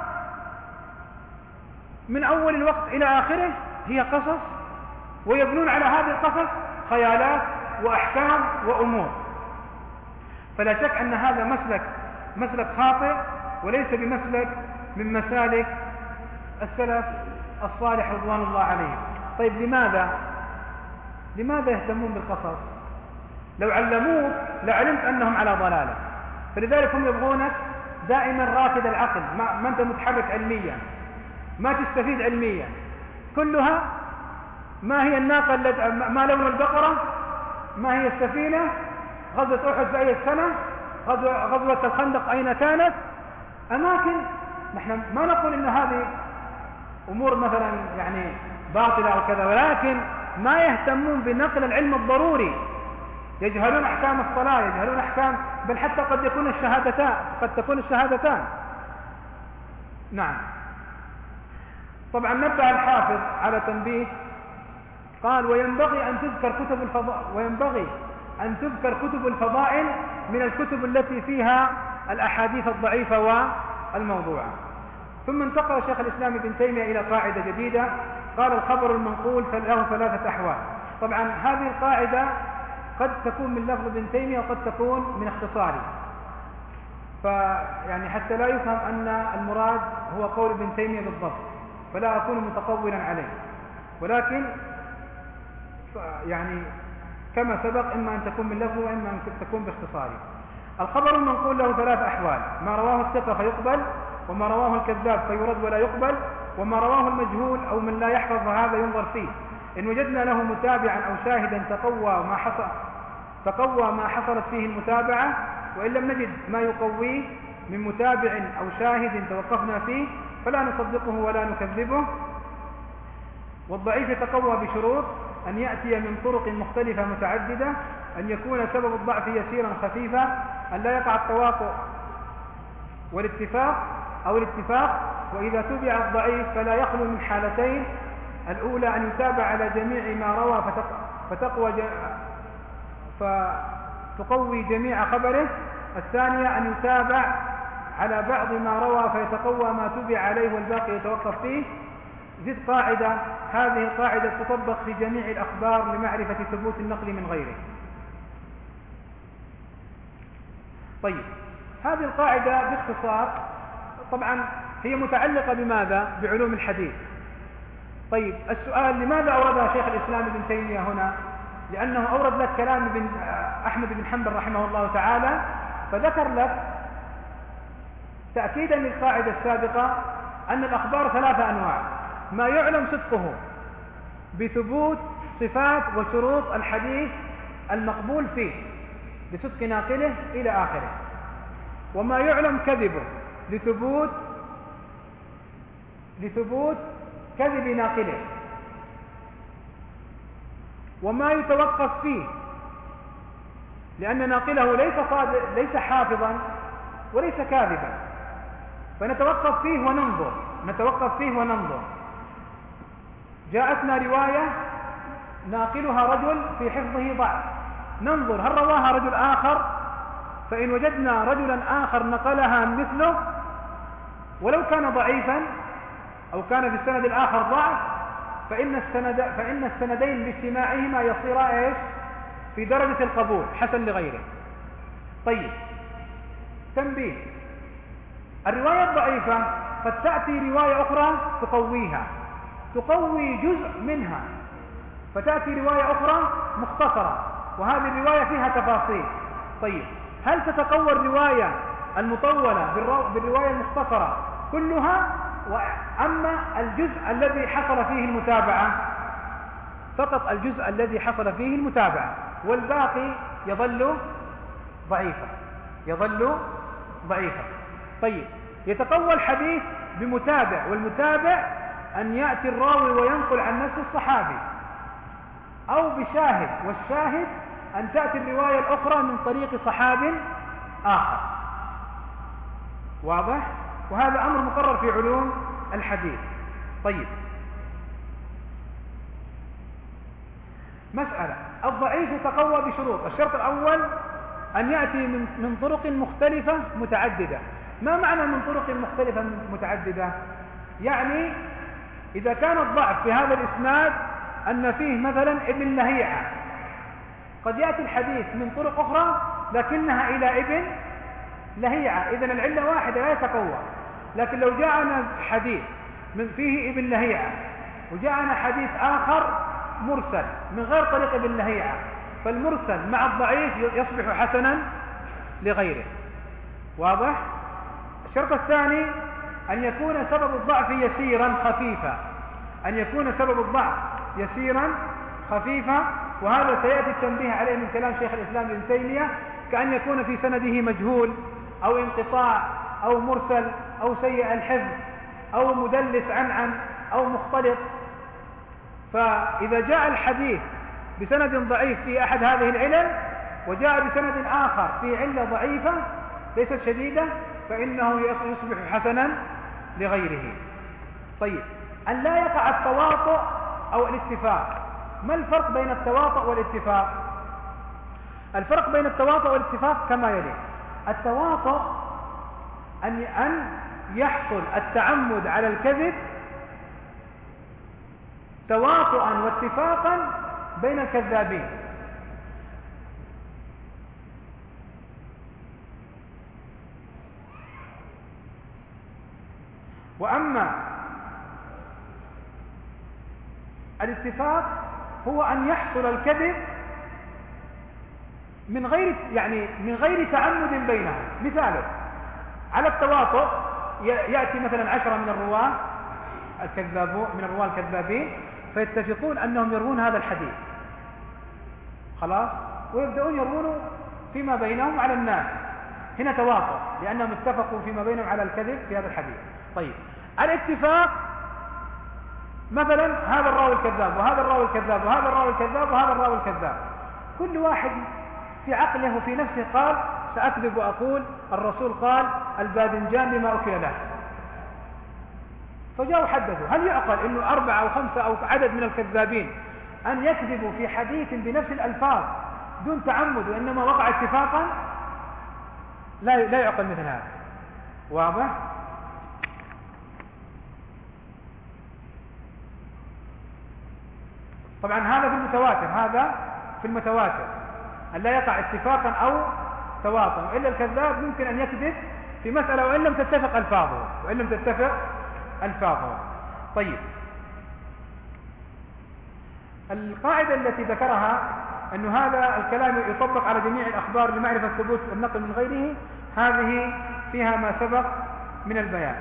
من أول الوقت إلى آخره هي قصص، ويبنون على هذه القصص خيالات وأحكام وأمور. فلا شك أن هذا مسلك مسلك خاطئ وليس بمسلك من مسالك السلف الصالح رضوان الله عليهم. طيب، لماذا لماذا يهتمون بالقصص؟ لو علموك لعلمت أنهم على ضلالة. فلذلك هم يبغونك دائما راكد العقل، ما أنت متحرك علميا، ما تستفيد علميا، كلها ما هي الناقة، ما لون البقرة، ما هي السفينة، غزوة أحد في أي سنة، غزوة الخندق أين كانت، أماكن. نحن ما نقول إن هذه أمور مثلا يعني باطلة أو كذا، ولكن ما يهتمون بنقل العلم الضروري. يجهلون أحكام الصلاة، يجهلون أحكام، بل حتى قد يكون الشهادتان قد تكون الشهادتان نعم. طبعا نبه الحافظ على تنبيه، قال: وينبغي أن تذكر كتب الفضائل وينبغي أن تذكر كتب الفضائل من الكتب التي فيها الأحاديث الضعيفة والموضوعة. ثم انتقل شيخ الإسلام ابن تيمية إلى قاعدة جديدة، قال: الخبر المنقول له ثلاثة أحوال. طبعا هذه القاعدة قد تكون من لفظ ابن تيمية وقد تكون من اختصاره، فيعني حتى لا يفهم أن المراد هو قول ابن تيمية بالضبط، فلا أكون متقولا عليه، ولكن يعني كما سبق إما أن تكون من لفظه وإما أن تكون باختصاره. الخبر المنقول له ثلاث أحوال: ما رواه الثقة فيقبل، وما رواه الكذاب فيرد ولا يقبل، وما رواه المجهول أو من لا يحفظ هذا ينظر فيه. إن وجدنا له متابعا أو شاهدا تقوى ما حصل تقوى ما حصلت فيه المتابعة، وإن لم نجد ما يقويه من متابع أو شاهد توقفنا فيه فلا نصدقه ولا نكذبه. والضعيف يتقوى بشروط: أن يأتي من طرق مختلفة متعددة، أن يكون سبب الضعف يسيرا خفيفا، أن لا يقع التواطؤ والاتفاق أو الاتفاق. وإذا تبع الضعيف فلا يخلو من حالتين: الأولى أن يتابع على جميع ما روى فتقوى فتقوي جميع خبره، الثانية أن يتابع على بعض ما روى فيتقوى ما تبع عليه والباقي يتوقف فيه. زد قاعدة: هذه القاعدة تطبق في جميع الأخبار لمعرفة ثبوت النقل من غيره. طيب، هذه القاعدة باختصار طبعا هي متعلقة بماذا؟ بعلوم الحديث. طيب، السؤال: لماذا أوردها شيخ الإسلام ابن تيمية هنا؟ لأنه أورد لك كلام ابن أحمد بن حنبل رحمه الله تعالى، فذكر لك تأكيدا للقاعدة السابقة أن الأخبار ثلاثة أنواع: ما يعلم صدقه بثبوت صفات وشروط الحديث المقبول فيه بصدق ناقله إلى آخره، وما يعلم كذبه لثبوت لثبوت كذب ناقله، وما يتوقف فيه لأن ناقله ليس ليس حافظا وليس كاذبا، فنتوقف فيه وننظر نتوقف فيه وننظر جاءتنا رواية ناقلها رجل في حفظه ضعف، ننظر هل رواها رجل آخر، فإن وجدنا رجلا آخر نقلها مثله ولو كان ضعيفا أو كان في السند الآخر ضعف، فإن السند فإن السندين باجتماعهما يصيرا إيش؟ في درجة القبول حسن لغيره. طيب، تنبيه: الرواية الضعيفة قد تأتي رواية أخرى تقويها، تقوي جزء منها، فتأتي رواية أخرى مختصرة وهذه الرواية فيها تفاصيل. طيب، هل تتقوى الرواية المطولة بالرواية المختصرة كلها، وأما الجزء الذي حصل فيه المتابعة فقط الجزء الذي حصل فيه المتابعة والباقي يظل ضعيفا يظل ضعيفا طيب، يتقوى الحديث بمتابع، والمتابع أن يأتي الراوي وينقل عن نفس الصحابي، أو بشاهد، والشاهد أن تأتي الرواية الأخرى من طريق صحاب آخر. واضح؟ وهذا أمر مقرر في علوم الحديث. طيب، مسألة: الضعيف يتقوى بشروط. الشرط الأول أن يأتي من من طرق مختلفة متعددة. ما معنى من طرق مختلفة متعددة؟ يعني إذا كان الضعف في هذا الإسناد أن فيه مثلا ابن لهيعة، قد يأتي الحديث من طرق أخرى لكنها إلى ابن لهيعة، إذن العلة واحدة لا يتقوى. لكن لو جاءنا حديث من فيه ابن لهيعة وجاءنا حديث آخر مرسل من غير طريق ابن لهيعة، فالمرسل مع الضعيف يصبح حسنا لغيره. واضح؟ الشرط الثاني أن يكون سبب الضعف يسيرا خفيفا أن يكون سبب الضعف يسيرا خفيفا وهذا سيأتي التنبيه عليه من كلام شيخ الإسلام ابن تيمية، كأن يكون في سنده مجهول أو انقطاع أو مرسل أو سيء الحفظ أو مدلس عنعن أو مختلط. فإذا جاء الحديث بسند ضعيف في أحد هذه العلل وجاء بسند آخر في علة ضعيفة ليست شديدة فإنه يصبح حسنا لغيره. طيب، أن لا يقع التواطؤ أو الاتفاق. ما الفرق بين التواطؤ والاتفاق؟ الفرق بين التواطؤ والاتفاق كما يلي: التواطؤ أن أن يحصل التعمد على الكذب تواطؤا واتفاقا بين الكذابين، وأما الاتفاق هو أن يحصل الكذب من غير يعني من غير تعمد بينهم. مثاله على التواطؤ: يأتي مثلا عشرة من الرواة الكذابون من الرواة الكذابين، فيتفقون أنهم يروون هذا الحديث خلاص، ويبدأون يروون فيما بينهم على الناس. هنا تواطؤ لأنهم اتفقوا فيما بينهم على الكذب في هذا الحديث. طيب الاتفاق مثلا هذا الراوي الكذاب وهذا الراوي الكذاب وهذا الراوي الكذاب وهذا الراوي الكذاب، كل واحد في عقله وفي نفسه قال سأكذب وأقول الرسول قال الباذنجان لما أكل له، فجاءوا حدثوا. هل يعقل أنه أربعة أو خمسة أو عدد من الكذابين أن يكذبوا في حديث بنفس الألفاظ دون تعمد وإنما وقع اتفاقا؟ لا لا يعقل مثل هذا. واضح؟ طبعا هذا في المتواتر، هذا في المتواتر أن لا يقع اتفاقا أو تواطؤ، إلا الكذاب ممكن أن يكذب في مسألة وإن لم تتفق ألفاظه وإن لم تتفق ألفاظه. طيب القاعدة التي ذكرها أن هذا الكلام يطبق على جميع الأخبار لمعرفة الثبوت والنقل من غيره، هذه فيها ما سبق من البيان.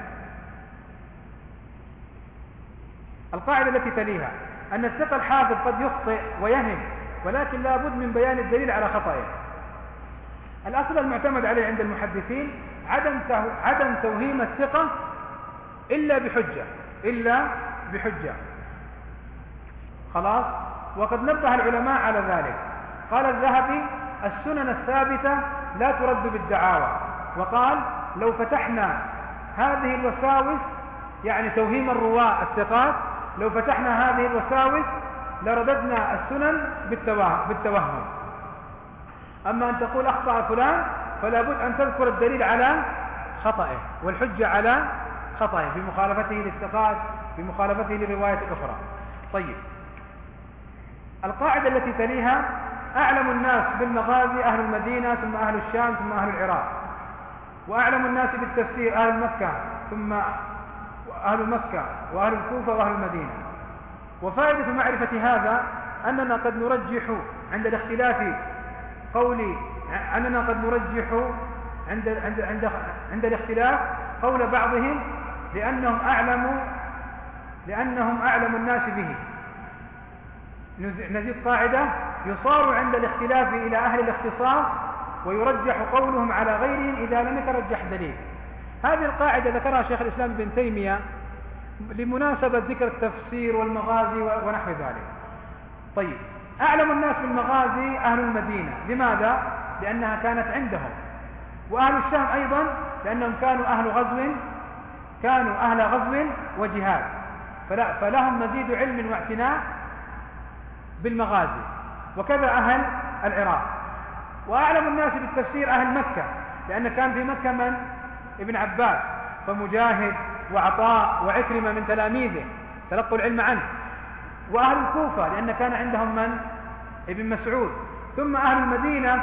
القاعدة التي تليها أن الثقة الحافظ قد يخطئ ويهم، ولكن لا بد من بيان الدليل على خطئه. الأصل المعتمد عليه عند المحدثين عدم عدم توهيم الثقة إلا بحجة إلا بحجة خلاص. وقد نبه العلماء على ذلك. قال الذهبي السنن الثابتة لا ترد بالدعاوى، وقال لو فتحنا هذه الوساوس يعني توهيم الرواة الثقات، لو فتحنا هذه الوساوس لرددنا السنن بالتوهم. أما أن تقول أخطأ فلان فلا بد أن تذكر الدليل على خطئه والحجة على خطئه في مخالفته للثقات في مخالفته للرواية الأخرى. طيب القاعدة التي تليها أعلم الناس بالمغازي أهل المدينة ثم أهل الشام ثم أهل العراق، وأعلم الناس بالتفسير أهل مكة ثم أهل مكة وأهل الكوفة وأهل المدينة. وفائدة معرفة هذا أننا قد نرجح عند الاختلاف قول أننا قد نرجح عند عند عند عند الاختلاف قول بعضهم لأنهم أعلم لأنهم أعلم الناس به. نزيد قاعدة يصار عند الاختلاف إلى أهل الاختصاص ويرجح قولهم على غيرهم إذا لم يترجح دليل. هذه القاعدة ذكرها شيخ الإسلام ابن تيمية لمناسبة ذكر التفسير والمغازي ونحو ذلك. طيب أعلم الناس بالمغازي أهل المدينة، لماذا؟ لأنها كانت عندهم، وأهل الشام أيضا لأنهم كانوا أهل غزو كانوا أهل غزو وجهاد، فلا فلهم مزيد علم واعتناء بالمغازي، وكذا أهل العراق. وأعلم الناس بالتفسير أهل مكة، لأن كان في مكة من؟ ابن عباس فمجاهد وعطاء وعكرمة من تلاميذه تلقوا العلم عنه. وأهل الكوفة لأن كان عندهم من؟ ابن مسعود. ثم أهل المدينة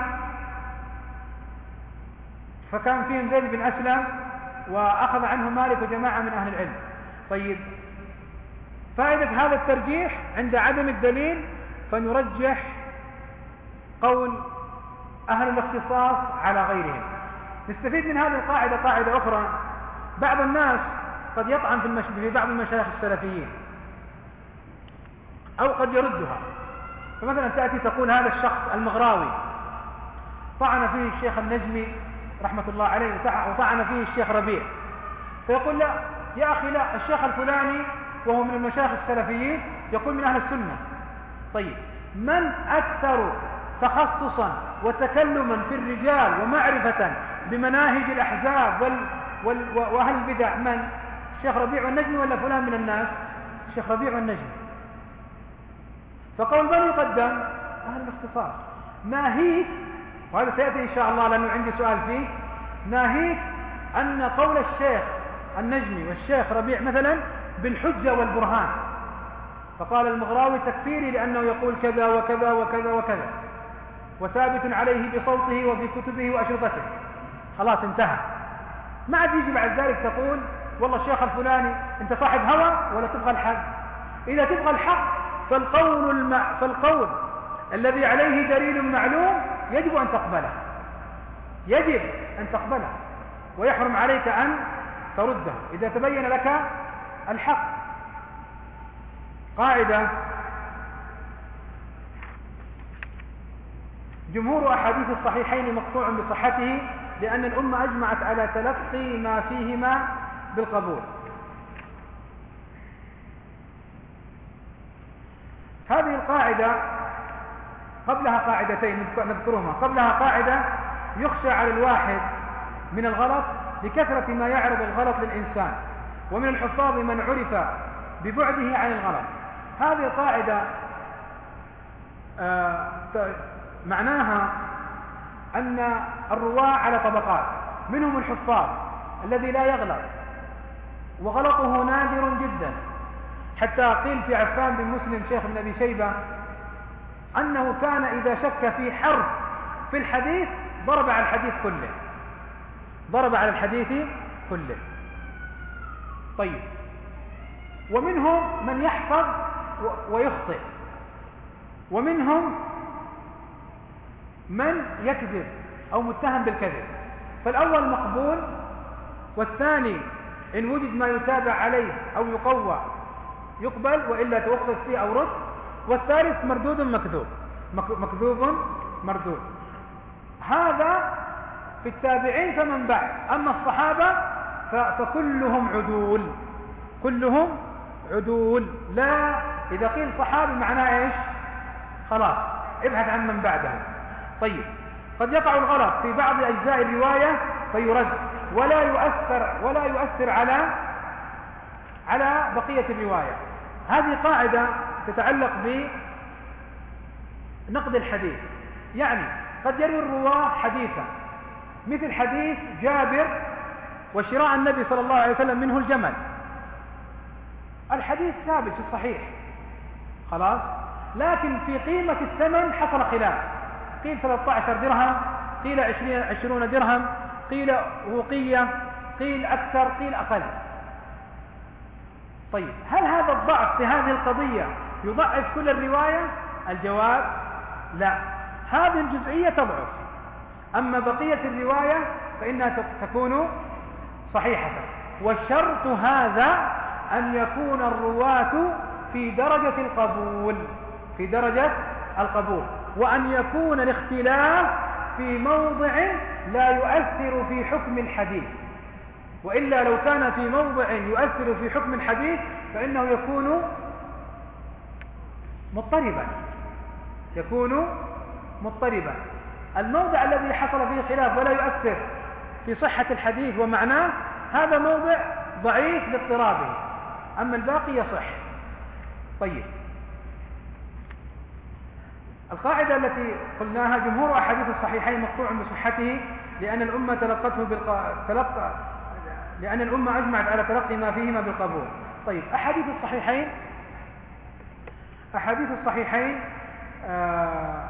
فكان فيهم زيد بن أسلم وأخذ عنه مالك وجماعة من أهل العلم. طيب فائدة هذا الترجيح عند عدم الدليل فنرجح قول أهل الاختصاص على غيرهم. نستفيد من هذه القاعدة قاعدة أخرى. بعض الناس قد يطعن في, المش... في بعض المشايخ السلفيين أو قد يردها. فمثلا تأتي تقول هذا الشخص المغراوي طعن فيه الشيخ النجمي رحمة الله عليه وطعن فيه الشيخ ربيع، فيقول لا يا أخي لا، الشيخ الفلاني وهو من المشايخ السلفيين يقول من أهل السنة. طيب من أكثر تخصصا وتكلما في الرجال ومعرفة بمناهج الأحزاب وال... وال... وأهل البدع من؟ الشيخ ربيع والنجمي ولا فلان من الناس؟ الشيخ ربيع والنجمي. فقول من يقدم؟ أهل الاختصاص. ناهيك، وهذا سيأتي إن شاء الله لأنه عندي سؤال فيه، ناهيك أن قول الشيخ النجمي والشيخ ربيع مثلا بالحجة والبرهان، فقال المغراوي تكفيري لأنه يقول كذا وكذا وكذا وكذا وثابت عليه بصوته وفي كتبه وأشرطته، خلاص انتهى. ما عاد يجي بعد ذلك تقول والله الشيخ الفلاني أنت صاحب هوى ولا تبغى الحق؟ إذا تبغى الحق فالقول, الم... فالقول الذي عليه دليل معلوم يجب أن تقبله، يجب أن تقبله، ويحرم عليك أن ترده إذا تبين لك الحق. قاعدة: جمهور أحاديث الصحيحين مقطوع بصحته لأن الأمة أجمعت على تلقي ما فيهما بالقبول. هذه القاعدة قبلها قاعدتين نذكرهما. قبلها قاعدة: يخشى على الواحد من الغلط لكثرة ما يعرض الغلط للإنسان، ومن الحفاظ من عرف ببعده عن الغلط. هذه القاعدة آه معناها أن الرواة على طبقات، منهم الحفاظ الذي لا يغلط وغلطه نادر جدا، حتى قيل في عفان بن مسلم شيخ بن أبي شيبة أنه كان إذا شك في حرف في الحديث ضرب على الحديث كله ضرب على الحديث كله. طيب، ومنهم من يحفظ ويخطئ، ومنهم من يكذب أو متهم بالكذب. فالأول مقبول، والثاني إن وجد ما يتابع عليه أو يقوى يقبل، وإلا توقف فيه أو رد. والثالث مردود مكذوب مكذوب مردود. هذا في التابعين فمن بعد. أما الصحابة فكلهم عدول كلهم عدول. لا، إذا قيل صحابي معناه إيش؟ خلاص ابحث عن من بعدهم. طيب، قد يقع الغلط في بعض أجزاء الرواية فيرد ولا يؤثر ولا يؤثر على على بقية الرواية. هذه قاعدة تتعلق بنقد الحديث. يعني قد يروي الرواة حديثا مثل حديث جابر وشراء النبي صلى الله عليه وسلم منه الجمل. الحديث ثابت في الصحيح خلاص، لكن في قيمة الثمن حصل خلاف. قيل ثلاثة عشر درهم، قيل عشرين درهم، قيل وقية، قيل أكثر، قيل أقل. طيب، هل هذا الضعف في هذه القضية يضعف كل الرواية؟ الجواب لا، هذه الجزئية تضعف، أما بقية الرواية فإنها تكون صحيحة. والشرط هذا أن يكون الرواة في درجة القبول في درجة القبول وأن يكون الاختلاف في موضع لا يؤثر في حكم الحديث. وإلا لو كان في موضع يؤثر في حكم الحديث فإنه يكون مضطربا يكون مضطربا. الموضع الذي حصل فيه خلاف ولا يؤثر في صحة الحديث ومعناه، هذا موضع ضعيف لاضطرابه، أما الباقي يصح. طيب، القاعدة التي قلناها: جمهور أحاديث الصحيحين مقطوع بصحته لأن الأمة تلقته بالق... تلقى لأن الأمة أجمعت على تلقي ما فيهما بالقبول. طيب، أحاديث الصحيحين أحاديث الصحيحين آه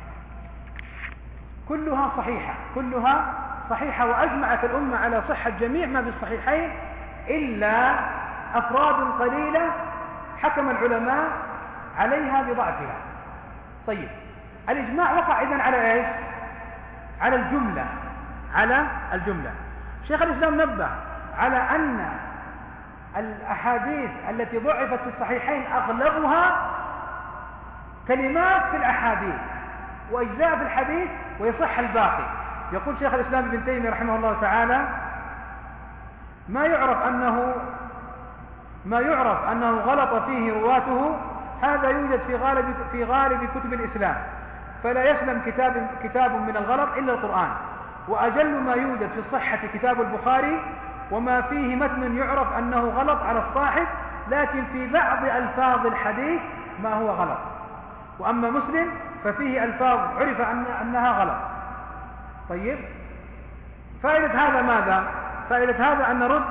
كلها صحيحة كلها صحيحة وأجمعت الأمة على صحة جميع ما في الصحيحين إلا أفراد قليلة حكم العلماء عليها بضعفها. طيب، الإجماع وقع إذن على إيش؟ على الجملة على الجملة. شيخ الإسلام نبه على أن الأحاديث التي ضعفت في الصحيحين أغلبها كلمات في الأحاديث وأجزاء في الحديث ويصح الباقي. يقول شيخ الإسلام ابن تيمية رحمه الله تعالى: ما يعرف أنه ما يعرف أنه غلط فيه رواته هذا يوجد في غالب في غالب كتب الإسلام، فلا يسلم كتاب كتاب من الغلط إلا القرآن، وأجل ما يوجد في الصحة كتاب البخاري، وما فيه متن يعرف أنه غلط على الصاحب، لكن في بعض ألفاظ الحديث ما هو غلط. وأما مسلم ففيه ألفاظ عرف أن أنها غلط. طيب، فائدة هذا ماذا؟ فائدة هذا أن نرد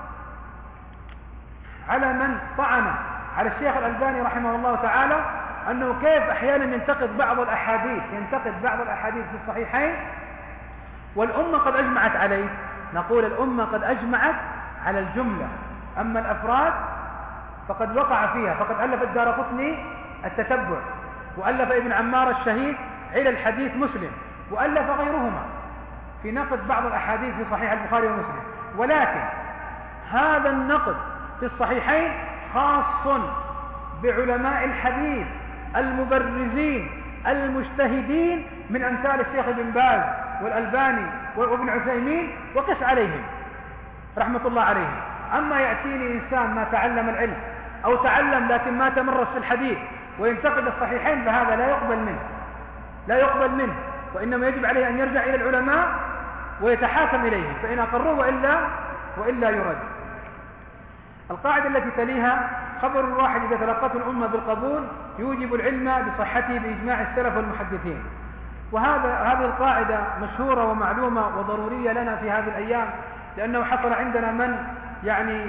على من طعن على الشيخ الألباني رحمه الله تعالى أنه كيف أحيانا ينتقد بعض الأحاديث ينتقد بعض الأحاديث في الصحيحين والأمة قد أجمعت عليه. نقول الأمة قد أجمعت على الجملة، أما الأفراد فقد وقع فيها. فقد ألف الدارقطني التتبع، وألف ابن عمار الشهيد علل الحديث مسلم، وألف غيرهما في نقد بعض الأحاديث في صحيح البخاري ومسلم. ولكن هذا النقد في الصحيحين خاص بعلماء الحديث المبرزين المجتهدين من أمثال الشيخ ابن باز والألباني وابن عثيمين وقس عليهم رحمة الله عليهم. أما يأتيني إنسان ما تعلم العلم أو تعلم لكن ما تمرس في الحديث وينتقد الصحيحين فهذا لا يقبل منه لا يقبل منه وإنما يجب عليه أن يرجع إلى العلماء ويتحاكم إليهم، فإن أقروا وإلا, وإلا يرد. القاعدة التي تليها: خبر الواحد إذا تلقته الأمة بالقبول يوجب العلم بصحته بإجماع السلف والمحدثين. وهذا هذه القاعدة مشهورة ومعلومة وضرورية لنا في هذه الأيام، لأنه حصل عندنا من يعني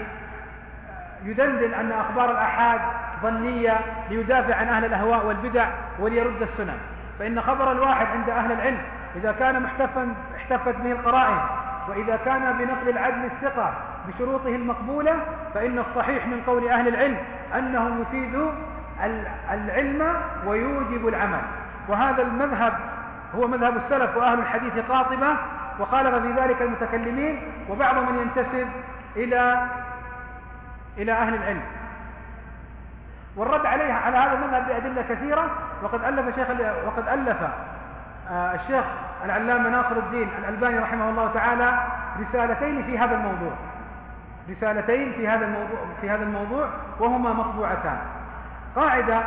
يدندن أن أخبار الآحاد ظنية ليدافع عن أهل الأهواء والبدع وليرد السنن. فإن خبر الواحد عند أهل العلم إذا كان محتفا احتفت به القرائن، وإذا كان بنقل العدل الثقة بشروطه المقبولة، فإن الصحيح من قول أهل العلم أنه يفيد العلم ويوجب العمل. وهذا المذهب هو مذهب السلف وأهل الحديث قاطبة، وخالف في ذلك المتكلمين وبعض من ينتسب إلى إلى أهل العلم. والرد عليها على هذا المذهب بأدلة كثيرة، وقد ألف شيخ وقد ألف آه الشيخ العلامة ناصر الدين الألباني رحمه الله تعالى رسالتين في هذا الموضوع رسالتين في هذا الموضوع في هذا الموضوع وهما مطبوعتان. قاعدة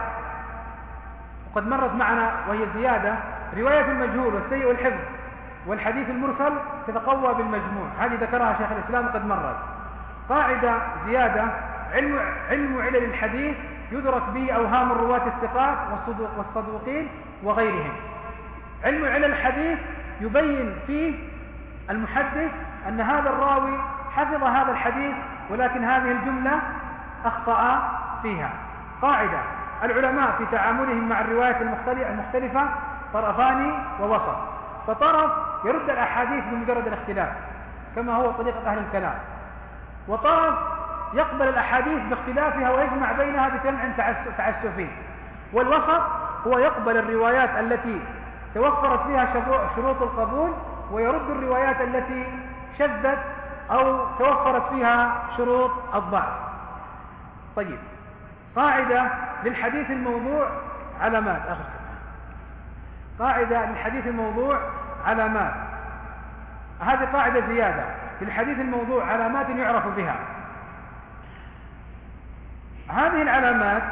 وقد مرت معنا وهي زيادة: رواية المجهول والسيء الحفظ والحديث المرسل تتقوى بالمجموع. هذه ذكرها شيخ الإسلام وقد مرت. قاعدة زيادة: علم علم علل الحديث يدرك به أوهام الرواة الثقات والصدوقين وغيرهم. علم علل الحديث يبين فيه المحدث أن هذا الراوي حفظ هذا الحديث ولكن هذه الجملة أخطأ فيها. قاعدة: العلماء في تعاملهم مع الروايات المختلفة طرفان ووسط، فطرف يرد الأحاديث بمجرد الاختلاف كما هو طريقة أهل الكلام، وطرف يقبل الأحاديث باختلافها ويجمع بينها بجمع تعسفي، والوسط هو يقبل الروايات التي توفرت فيها شروط القبول ويرد الروايات التي شذت أو توفرت فيها شروط الضعف. طيب، قاعدة للحديث الموضوع علامات. آخر قاعدة للحديث الموضوع علامات. هذه قاعدة زيادة: للحديث الموضوع علامات يعرف بها. هذه العلامات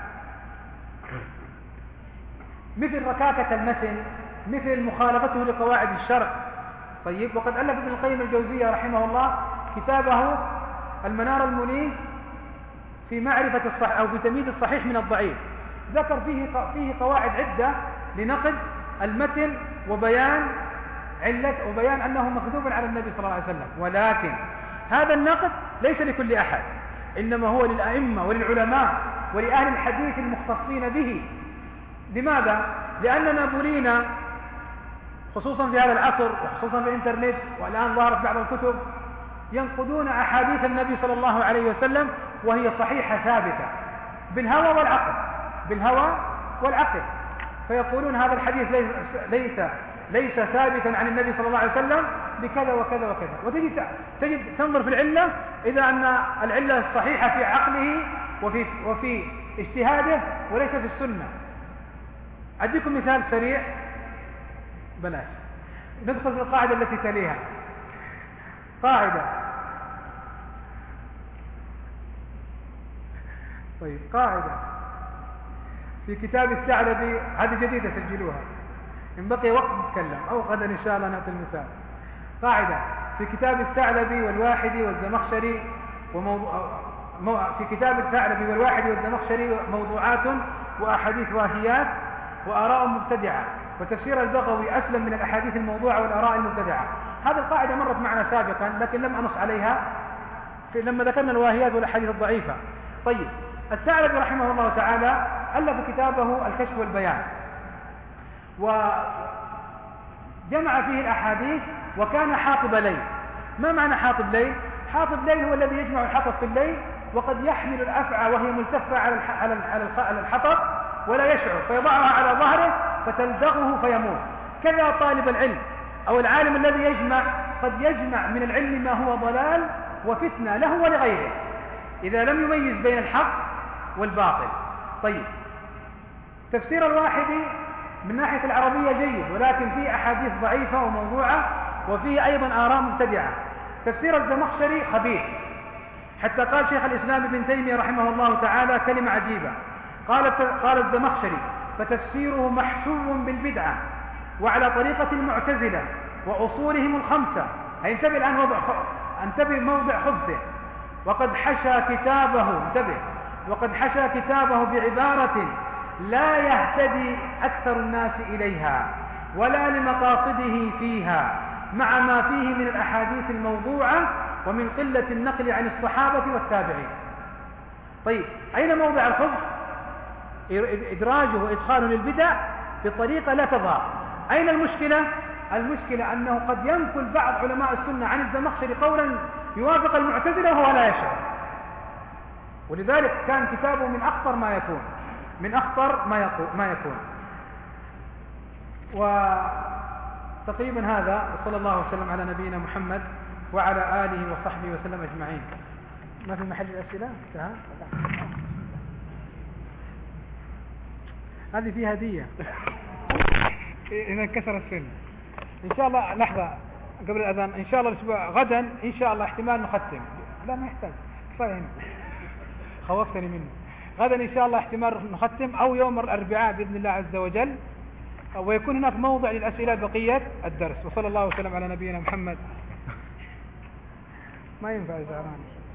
مثل ركاكة المتن، مثل مخالفته لقواعد الشرع. طيب، وقد ألف ابن القيم الجوزية رحمه الله كتابه المنار المنيف في معرفة الصحيح أو في تمييز الصحيح من الضعيف، ذكر فيه فيه قواعد عدة لنقد المتن وبيان علة وبيان أنه مكذوب على النبي صلى الله عليه وسلم. ولكن هذا النقد ليس لكل أحد، إنما هو للأئمة وللعلماء ولأهل الحديث المختصين به. لماذا؟ لأننا بلينا خصوصا في هذا العصر وخصوصا في الإنترنت، والآن ظهرت بعض الكتب ينقدون أحاديث النبي صلى الله عليه وسلم وهي صحيحة ثابتة بالهوى والعقل بالهوى والعقل فيقولون هذا الحديث ليس ليس ليس ثابتا عن النبي صلى الله عليه وسلم بكذا وكذا وكذا. وتجد تجد تنظر في العلة، إذا أن العلة الصحيحة في عقله وفي وفي اجتهاده وليس في السنة. أديكم مثال سريع، بلاش ندخل في القاعدة التي تليها. قاعدة طيب قاعدة في كتاب الثعلبي، هذه جديدة سجلوها إن بقي وقت نتكلم، أو غدا إن شاء الله نأتي المثال. قاعدة في كتاب الثعلبي والواحدي والزمخشري وموضوع مو... في كتاب الثعلبي والواحدي والزمخشري موضوعات وأحاديث واهيات وآراء مبتدعة، وتفسير البغوي أسلم من الأحاديث الموضوعة والآراء المبتدعة. هذه القاعدة مرت معنا سابقا لكن لم أنص عليها في لما ذكرنا الواهيات والأحاديث الضعيفة. طيب، الثعلبي رحمه الله تعالى ألف كتابه الكشف والبيان، وجمع فيه الأحاديث، وكان حاطب ليل. ما معنى حاطب ليل؟ حاطب ليل هو الذي يجمع الحطب في الليل، وقد يحمل الأفعى وهي ملتفة على على الحطب ولا يشعر، فيضعها على ظهره فتلدغه فيموت. كذا طالب العلم أو العالم الذي يجمع قد يجمع من العلم ما هو ضلال وفتنة له ولغيره إذا لم يميز بين الحق والباطل. طيب، تفسير الواحدي من ناحية العربية جيد، ولكن فيه أحاديث ضعيفة وموضوعة، وفيه أيضا آراء مبتدعة. تفسير الزمخشري خبيث، حتى قال شيخ الإسلام ابن تيمية رحمه الله تعالى كلمة عجيبة، قال قال الزمخشري: فتفسيره محشو بالبدعة وعلى طريقة المعتزلة وأصولهم الخمسة. انتبه الآن، وضع انتبه موضع خبثه. وقد حشى كتابه انتبه وقد حشى كتابه بعبارة لا يهتدي أكثر الناس إليها ولا لمقاصده فيها، مع ما فيه من الأحاديث الموضوعة ومن قلة النقل عن الصحابة والتابعين. طيب، أين موضع الخبث؟ إدراجه وإدخاله للبدع بطريقة لا تظهر. أين المشكلة؟ المشكلة أنه قد ينقل بعض علماء السنة عن الزمخشري قولا يوافق المعتزلة وهو لا يشعر، ولذلك كان كتابه من أخطر ما يكون من أخطر ما يكون. وتقريبا هذا، وصلى الله وسلم على نبينا محمد وعلى آله وصحبه وسلم أجمعين. ما في محل الأسئلة؟ انتهى. هذه فيها هدية إذا انكسر السن. إن شاء الله لحظة قبل الأذان، إن شاء الله الأسبوع غدا إن شاء الله احتمال نختم. لا ما يحتاج، كفاية هنا، خوفتني منه. غدا إن شاء الله احتمال نختم، أو يوم الأربعاء بإذن الله عز وجل، ويكون هناك موضع للأسئلة بقية الدرس. وصلى الله وسلم على نبينا محمد. ما ينفع زعران.